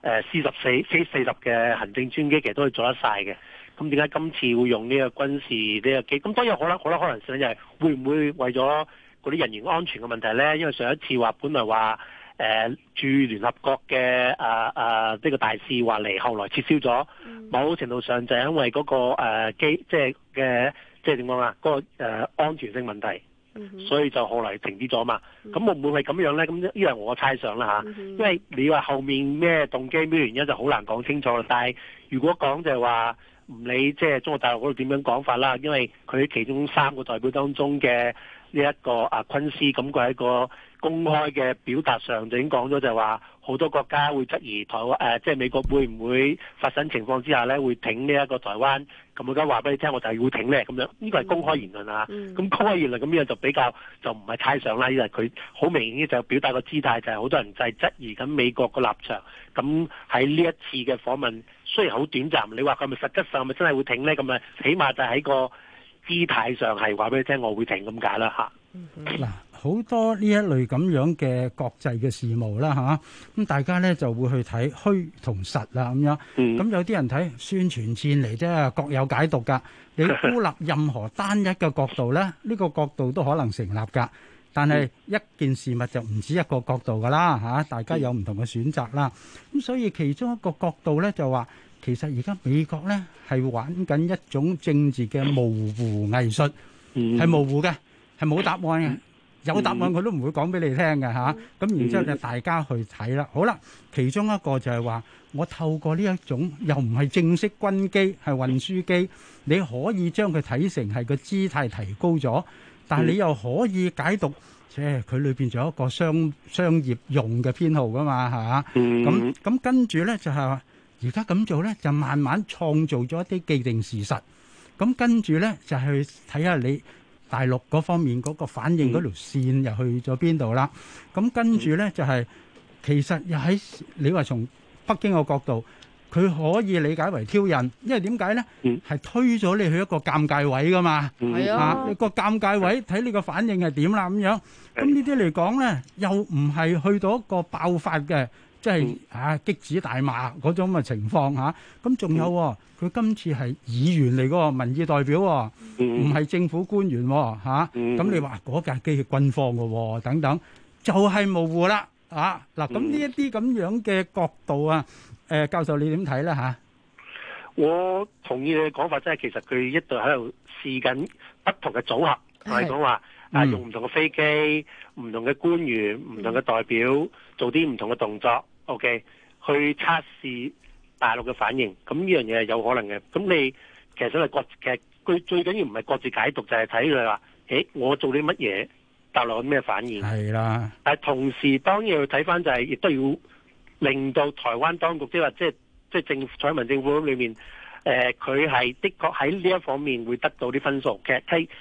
C-40嘅行政專機，其實都可以做得晒嘅。咁點解今次會用呢個軍事呢個機？咁當然好多可能性就係會唔會為咗嗰啲人員安全嘅問題呢？因為上一次話本來話駐聯合國嘅呢個大使話嚟，後來撤銷咗，某程度上就係因為嗰個機即係點講啊？嗰個安全性問題。所以就後來停止咗嘛。咁會唔會係咁樣呢？咁呢個係我猜想啦嚇。因為你話後面咩動機咩原因就好難講清楚啦。但係如果講就係話唔理即係中國大陸嗰度點樣講法啦，因為佢其中3個代表當中嘅呢一個昆斯，咁佢喺一個公開嘅表達上就已經講咗，就係話好多國家會質疑台灣即係美國會唔會發生情況之下呢會挺呢一個台灣。咁我而家話俾你聽，我就係要挺呢咁樣，呢個係公開言論啊。咁公開言論咁樣就比較就唔係猜想啦，因為佢好明顯就表達個姿態，就係好多人就係質疑緊美國個立場。咁喺呢一次嘅訪問雖然好短暫，你話佢咪實質上咪真係會挺呢？咁啊，起碼就喺個姿態上係話俾你聽，我會挺咁解啦嚇。 嗱，好多呢一類咁樣嘅國際嘅事務啦嚇，咁大家咧就會去睇虛同實啦咁樣。咁有啲人睇宣傳戰嚟啫，各有解讀㗎。你孤立任何單一嘅角度咧，呢個角度都可能成立㗎。但係一件事物就唔止一個角度㗎啦嚇，大家有唔同嘅選擇啦。咁所以其中一個角度咧就話，其實而家美國咧係玩緊一種政治嘅模糊藝術，係模糊嘅，係冇答案嘅。有答案佢都唔會講俾你聽嘅嚇。咁然之後就大家去睇啦。好啦，其中一個就係話，我透過呢一種又唔係正式軍機，係運輸機，你可以將佢睇成係個姿態提高咗，但係你又可以解讀，即係佢裏邊仲有一個商業用嘅編號噶嘛嚇。咁跟住咧就係話，而家咁做咧就慢慢創造咗一啲既定事實。咁跟住咧就係去睇下你大陸嗰方面嗰個反應嗰條線又去咗邊度啦？咁跟住咧就係其實又喺你話從北京嘅角度，佢可以理解為挑釁，因為點解咧？係推咗你去一個尷尬位噶嘛。係啊，你個尷尬位睇你個反應係點啦咁樣。咁呢啲嚟講咧，又唔係去到一個爆發嘅，即係擊指大罵嗰種咁嘅情況嚇。咁仲有佢今次係議員嚟個民意代表，唔係政府官員嚇。咁你話嗰架機係軍方嘅等等，就係模糊啦嚇。嗱，咁呢一啲咁樣嘅角度啊，教授你點睇咧嚇？ 我同意你嘅講法，即係其實佢一度喺度試緊不同嘅組合，係講話用唔同嘅飛機、唔同嘅官員、唔同嘅代表做啲唔同嘅動作 ，OK， 去測試大陸嘅反應。咁呢樣嘢係有可能嘅。咁你其實佢最緊要唔係各自解讀，就係睇佢話，我做啲乜嘢，大陸有咩反應。係啦。但係同時當然要睇翻就係，亦都要令到台灣當局即係話即係蔡英文政府裏面，佢係的確喺呢一方面會得到啲分數。其實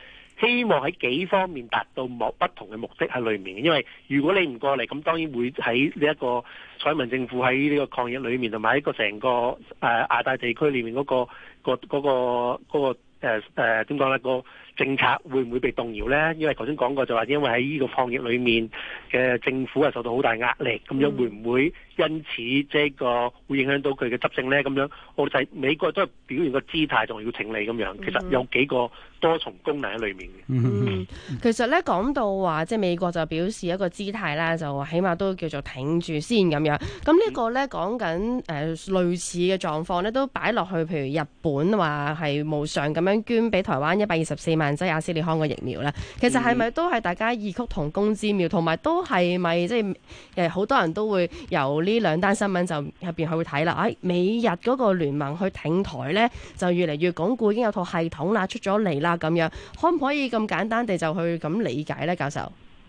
希望喺幾方面達到不同嘅目的喺裏面。因為如果你唔過嚟，咁當然會喺呢一個蔡英文政府喺呢個抗疫裏面，同埋喺個成個亞太地區裏面嗰個點講咧？個政策會唔會被動搖呢？因為頭先講過就話，因為喺呢個抗疫裏面嘅政府係受到好大壓力，咁樣會唔會因此即係個會影響到佢嘅執政呢？咁樣我就係美國都係表現個姿態，仲要挺你咁樣。其實有幾個多重功能喺裏面嘅。 其實咧講到話，即係美國就表示一個姿態啦，就起碼都叫做挺住先咁樣。咁呢個咧講緊類似嘅狀況咧，都擺落去，譬如日本話係無償咁樣捐俾台灣124萬劑阿斯利康嘅疫苗咧。其實係咪都係大家異曲同工之妙？同埋都係咪即係好多人都會由呢兩單新聞就入邊去睇啦？美日嗰個聯盟去挺台咧，就越嚟越鞏固，已經有套系統啦，出咗嚟啦。咁樣可唔可以咁簡單地就去咁理解呢？教授？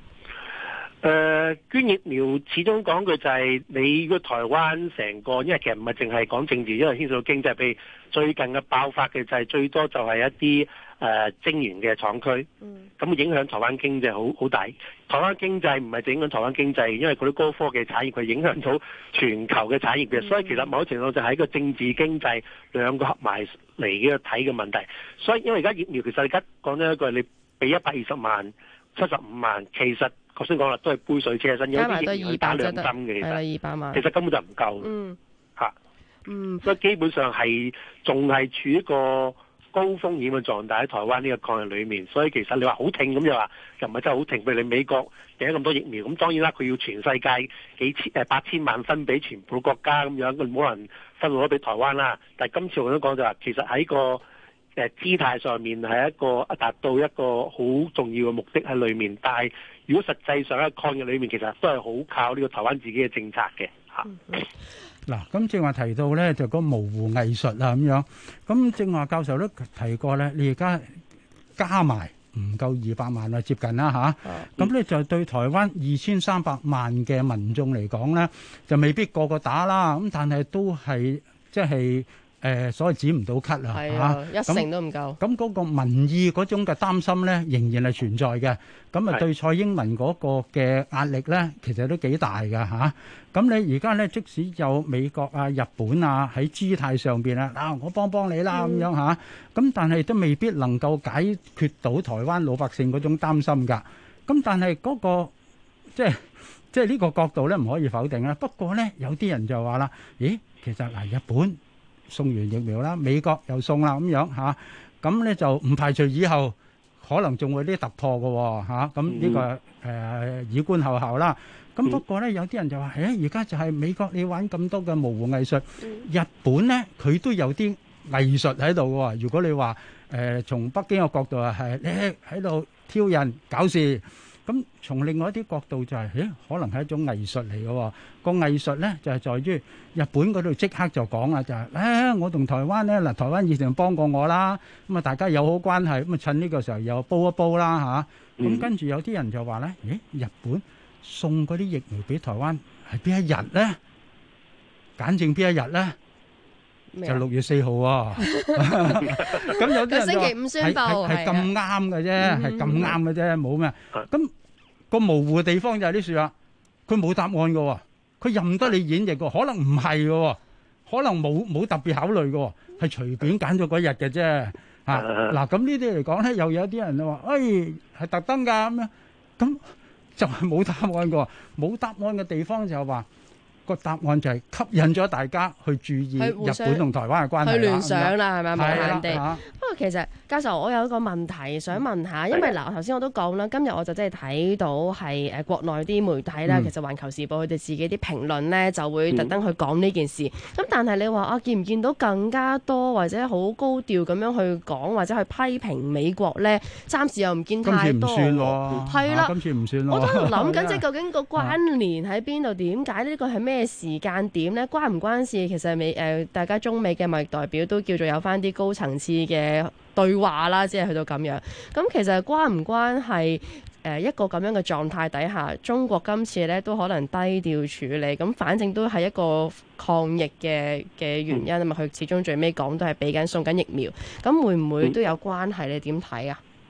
捐疫苗始終講句就係你個台灣成個，因為其實唔係淨係講政治，因為牽涉到經濟。譬如最近嘅爆發嘅就係最多就係一啲晶圓嘅廠區，咁影響台灣經濟好大。台灣經濟唔係淨影響台灣經濟，因為嗰啲高科技產業佢影響到全球嘅產業嘅，所以其實某程度就係一個政治經濟兩個合埋嚟嘅睇嘅問題。所以因為而家疫苗其實而家講咗一句，你俾120萬、75萬，其實頭先講啦，都係杯水車薪，有啲疫苗打2針嘅，其 200萬， 其實根本就唔夠。所以基本上係仲係處於一個高風險嘅狀態喺台灣呢個抗疫裏面。所以其實你話好挺咁又話又唔係真係好挺。譬如你美國掟咗咁多疫苗，咁當然啦，佢要全世界8000萬分俾全部國家咁樣，佢冇人分攞俾台灣啦。但係今次我都講就話，其實喺個姿態上面係一個達到一個好重要嘅目的喺裏面。但係如果實際上喺抗疫裏面，其實都係好靠呢個台灣自己嘅政策嘅嚇。 嗱，咁正話提到咧，就個模糊藝術啊咁樣。咁正話教授都提過咧，你而家加埋唔夠200萬啊，接近啦嚇。咁咧就對台灣2300萬嘅民眾嚟講咧，就未必個個打啦。咁但係都係即係。所謂止唔到咳啊， 一成都唔夠。 咁嗰個民意嗰種嘅擔心咧，仍然係存在嘅。咁啊，對蔡英文嗰個嘅壓力咧，其實都幾大㗎嚇。咁你而家咧，即使有美國啊、日本啊喺姿態上邊啊，我幫你啦咁樣嚇。咁但係都未必能夠解決到台灣老百姓嗰種擔心㗎。咁但係嗰個即係呢個角度咧，唔可以否定啦。不過咧，有啲人就話啦，咦，其實日本送完疫苗啦，美國又送啦咁樣嚇，咁咧就唔排除以後可能仲會啲突破嘅嚇，咁呢個以觀後效啦。咁不過咧，有啲人就話，而家就係美國你玩咁多嘅模糊藝術，日本咧佢都有啲藝術喺度嘅。如果你話從北京嘅角度係你喺度挑釁搞事。咁從另外一啲角度就係，可能係一種藝術嚟嘅。個藝術咧就係在於日本嗰度即刻就講啦，就係我同台灣咧嗱，台灣以前幫過我啦，咁啊大家友好關係，咁啊趁呢個時候又煲一煲啦嚇。咁跟住有啲人就話咧，日本送嗰啲疫苗俾台灣係邊一日咧？簡正邊一日咧？就6月4號喎。咁有啲人就星期5宣佈係咁啱嘅啫，係咁啱嘅啫，冇咩。咁個模糊嘅地方就係啲樹啦，佢冇答案嘅喎，佢任得你演繹嘅，可能唔係嘅，可能冇特別考慮嘅，係隨便揀咗嗰日嘅啫。嗱，咁呢啲嚟講咧，又有啲人就話，係特登㗎咁樣，咁就係冇答案嘅，冇答案嘅地方就係話。個答案就係吸引咗大家去注意日本同台灣嘅關係啦， 去聯想啦，係咪無限地？不過其實教授，我有一個問題想問下，因為頭先我都講啦，今日我就真係睇到係國內啲媒體啦，其實《環球時報》佢哋自己啲評論咧就會特登去講呢件事。咁但係你話見唔見到更加多或者好高調咁樣去講或者去批評美國咧？暫時又唔見太多。 今次唔算喎， 係啦， 今次唔算咯。 我都喺度諗緊，即係究竟個關聯喺邊度？點解呢個係咩時間點咧？關唔關事？其實大家中美嘅貿易代表都叫做有翻啲高層次嘅對話啦，即係去到咁樣。咁其實關唔關係一個咁樣嘅狀態底下，中國今次咧都可能低調處理。咁反正都係一個抗疫嘅原因啊嘛。佢始終最尾講都係俾緊送緊疫苗。咁會唔會都有關係？你點睇啊？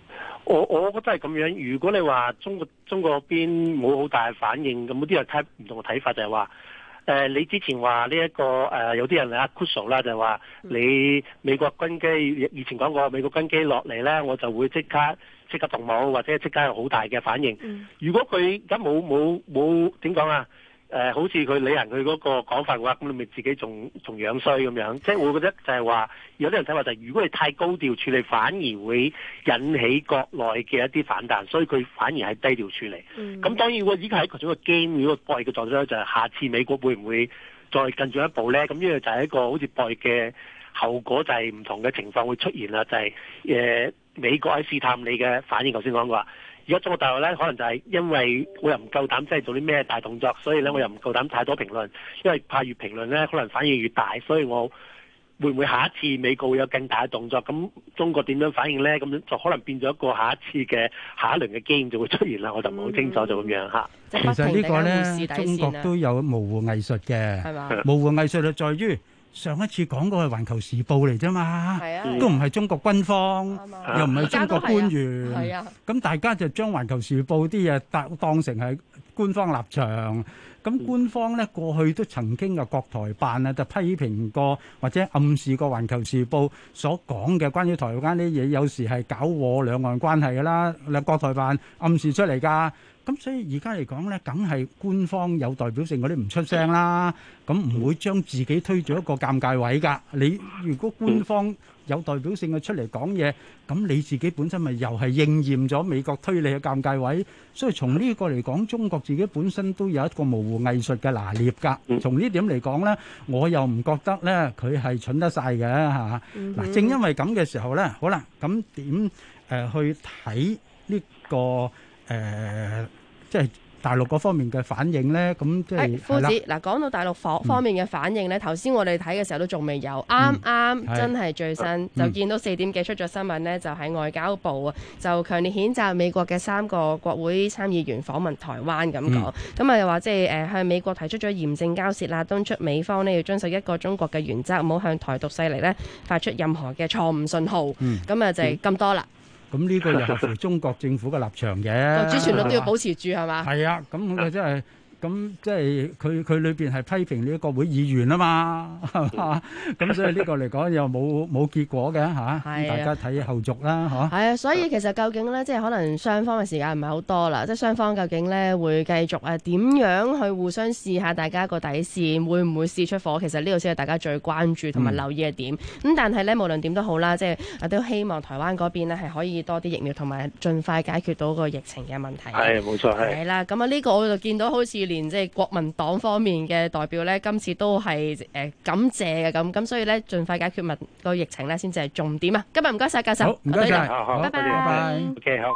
我覺得係咁樣。如果你話中國邊冇好大嘅反應，咁啲人睇唔同嘅睇法就係話，你之前話呢一個有啲人係Kuso啦，就係話你美國軍機以前講過美國軍機落嚟咧，我就會即刻動武或者即刻有好大嘅反應。如果佢而家冇點講啊？好似佢履行佢嗰個講法嘅話，咁你咪自己仲樣衰咁樣。即係我覺得就係話，有啲人睇法就係，如果你太高調處理，反而會引起國內嘅一啲反彈，所以佢反而係低調處理。咁當然，如果依家係一個 game，如果博弈嘅狀態就係下次美國會唔會再更進一步咧？咁呢個就係一個好似博弈嘅後果，就係唔同嘅情況會出現啦。就係美國喺試探你嘅反應，頭先講過。而家中國大陸咧，可能就係因為我又唔夠膽即係做啲咩大動作，所以咧我又唔夠膽太多評論，因為怕越評論咧，可能反應越大，所以我會唔會下一次美國會有更大嘅動作？咁中國點樣反應咧？咁就可能變咗一個下一次嘅下一輪嘅 game 就會出現啦。我就唔好清楚就咁樣嚇。 其實呢個咧，中國都有模糊藝術嘅，係嘛？模糊藝術就在於。上一次講過係《環球時報》嚟啫嘛，都唔係中國軍方，又唔係中國官員，咁大家就將《環球時報》啲嘢當成係官方立場。咁官方咧過去都曾經嘅國台辦啊，就批評過或者暗示過《環球時報》所講嘅關於台灣啲嘢，有時係搞禍兩岸關係㗎啦。國台辦暗示出嚟㗎。咁所以而家嚟講咧，梗係官方有代表性嗰啲唔出聲啦，咁唔會將自己推咗一個尷尬位㗎。你如果官方有代表性嘅出嚟講嘢，咁你自己本身咪又係應驗咗美國推你嘅尷尬位。所以從呢個嚟講，中國自己本身都有一個模糊藝術嘅拿捏㗎。從呢點嚟講咧，我又唔覺得咧佢係蠢得晒嘅嚇。嗱，正因為咁嘅時候咧，好啦，咁點去睇呢個？即係大陸嗰方面嘅反應咧，咁即係夫子嗱，講到大陸方面嘅反應咧，頭先我哋睇嘅時候都仲未有，啱真係最新就見到4點幾出咗新聞呢，就喺外交部啊，就強烈譴責美國嘅3個國會參議員訪問台灣咁講，咁啊又話即係向美國提出咗嚴正交涉啦，敦促美方呢要遵守一個中國嘅原則，唔好向台獨勢力呢發出任何嘅錯誤信號，咁啊就係咁多啦。 咁呢個就合乎中國政府嘅立場嘅， 主旋律都要保持住係嘛？ 係啊，咁佢真係。咁即係佢裏邊係批評呢個國會議員啊嘛，係嘛？咁所以呢個嚟講又冇結果嘅嚇，大家睇後續啦嚇。係啊，所以其實究竟咧，即係可能雙方嘅時間唔係好多啦，即係雙方究竟咧會繼續點樣去互相試下大家個底線，會唔會試出火？其實呢個先係大家最關注同埋留意嘅點。咁但係咧，無論點都好啦，即係都希望台灣嗰邊咧係可以多啲疫苗，同埋盡快解決到個疫情嘅問題。 係冇錯係。 係啦，咁啊呢個我就見到好似連即係國民黨方面嘅代表咧，今次都係感謝嘅咁，所以咧盡快解決個疫情咧，先至係重點啊！今日唔該晒教授， 唔該晒， 拜拜。 OK， 好。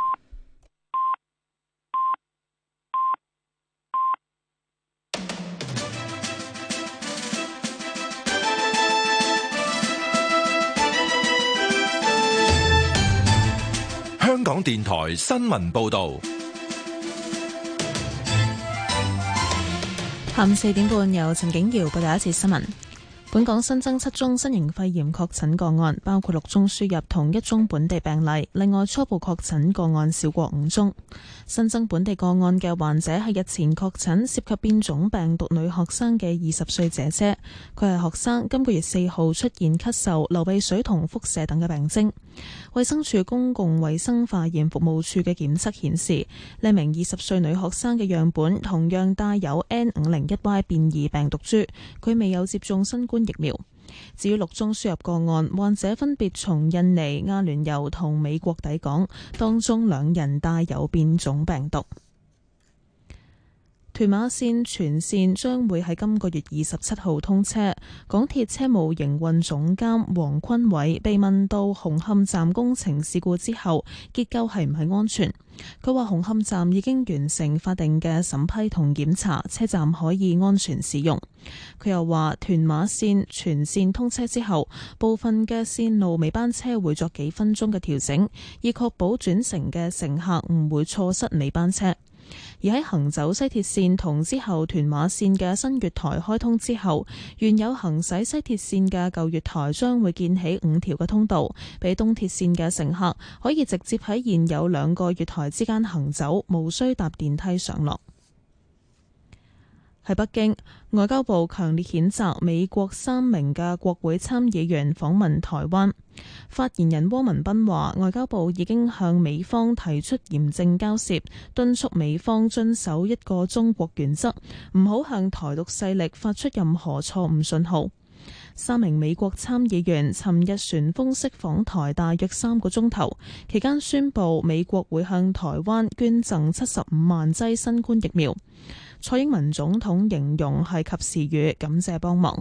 香港電台新聞報導。 下午4點半，由陳景瑤報道一次新聞。本港新增7宗新型肺炎確診個案，包括6宗輸入同1宗本地病例。另外，初步確診個案少過5宗。新增本地個案嘅患者係日前確診涉及變種病毒女學生嘅20歲姐姐。佢係學生，今個月4號出現咳嗽、流鼻水同腹瀉等嘅病徵。衛生署公共衛生化驗服務處嘅檢測顯示，呢名20歲女學生嘅樣本同樣帶有 N501Y 變異病毒株，佢未有接種新冠疫苗。至於6宗輸入個案，患者分別從印尼、阿聯酋同美國抵港，當中2人帶有變種病毒。屯馬線全線將會喺今個月27號通車。港鐵車務營運總監黃坤偉被問到紅磡站工程事故之後結構係唔係安全，佢話紅磡站已經完成法定嘅審批同檢查，車站可以安全使用。佢又話屯馬線全線通車之後，部分嘅線路尾班車會作幾分鐘嘅調整，以確保轉乘嘅乘客唔會錯失尾班車。 而喺行走西鐵線同之後屯馬線嘅新月台開通之後，原有行駛西鐵線嘅舊月台將會建起5條嘅通道，俾東鐵線嘅乘客可以直接喺現有2個月台之間行走，無需搭電梯上落。喺北京，外交部強烈譴責美國3名嘅國會參議員訪問台灣。發言人汪文斌話，外交部已經向美方提出嚴正交涉，敦促美方遵守一個中國原則，唔好向台獨勢力發出任何錯誤信號。3名美國參議員尋日旋風式訪台大約3個鐘頭，期間宣布美國會向台灣捐贈75萬劑新冠疫苗。蔡英文總統形容係及時雨，感謝幫忙。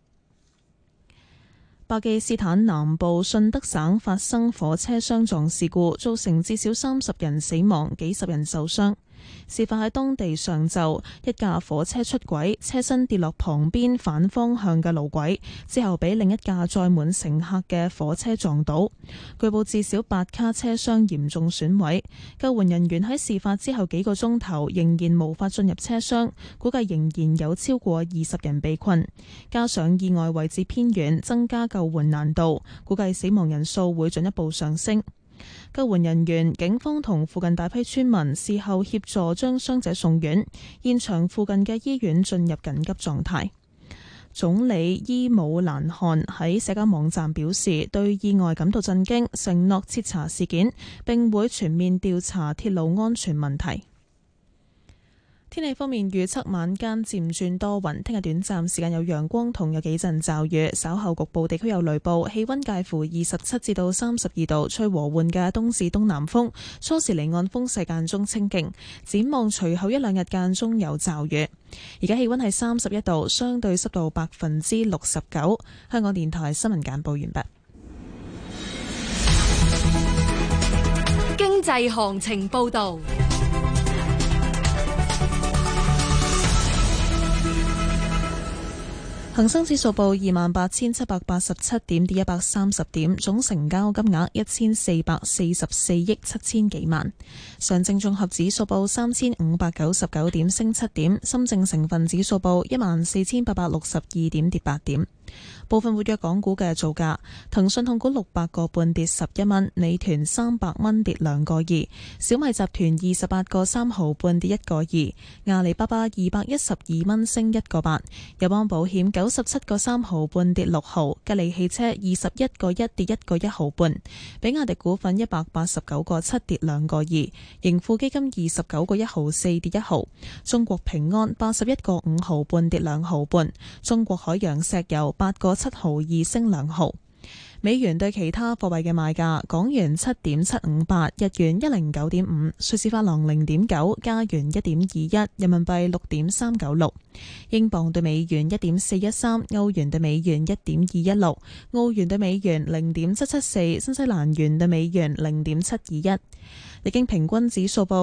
巴基斯坦南部順德省發生火車相撞事故，造成至少30人死亡，幾十人受傷。事發喺當地上晝，一架火車出軌，車身跌落旁邊反方向嘅路軌，之後俾另一架載滿乘客嘅火車撞倒。據報至少8卡車廂嚴重損毀。救援人員喺事發之後幾個鐘頭仍然無法進入車廂，估計仍然有超過20人被困。加上意外位置偏遠，增加救援難度，估計死亡人數會進一步上升。救援人員、警方同附近大批村民事後協助將傷者送院，現場附近嘅醫院進入緊急狀態。總理伊姆蘭汗喺社交網站表示，對意外感到震驚，承諾徹查事件，並會全面調查鐵路安全問題。天氣方面預測晚間漸轉多雲，聽日短暫時間有陽光同有幾陣驟雨，稍後局部地區有雷暴，氣溫介乎27至到32度，吹和緩嘅東至東南風，初時離岸風勢間中清勁。展望隨後1兩日間中有驟雨。而家氣溫係31度，相對濕度69%。香港電台新聞簡報完畢。 經濟行情報道。 恒生指數報28,787點，跌130點，總成交金額1444億7000幾萬。上證綜合指數報3599點，升7點。深證成分指數報14862點，跌8點。部分活躍港股嘅造價：騰訊控股600個半跌11蚊，美團300蚊跌2個2，小米集團28個3毫半跌1個2，阿里巴巴212蚊升1個8，友邦保險97個3毫半跌6毫，吉利汽車21個1跌1個1毫半，比亞迪股份189個7跌2個2，盈富基金29個1毫4跌1毫，中國平安81個5毫半跌2毫半，中國海洋石油8個7毫2升2毫。美元對其他貨幣嘅賣價：港元7.758，日元109.5，瑞士法郎0.9，加元1.21，人民幣6.396，英鎊對美元1.413，歐元對美元1.216，澳元對美元0.774，新西蘭元對美元0.721。日經平均指數報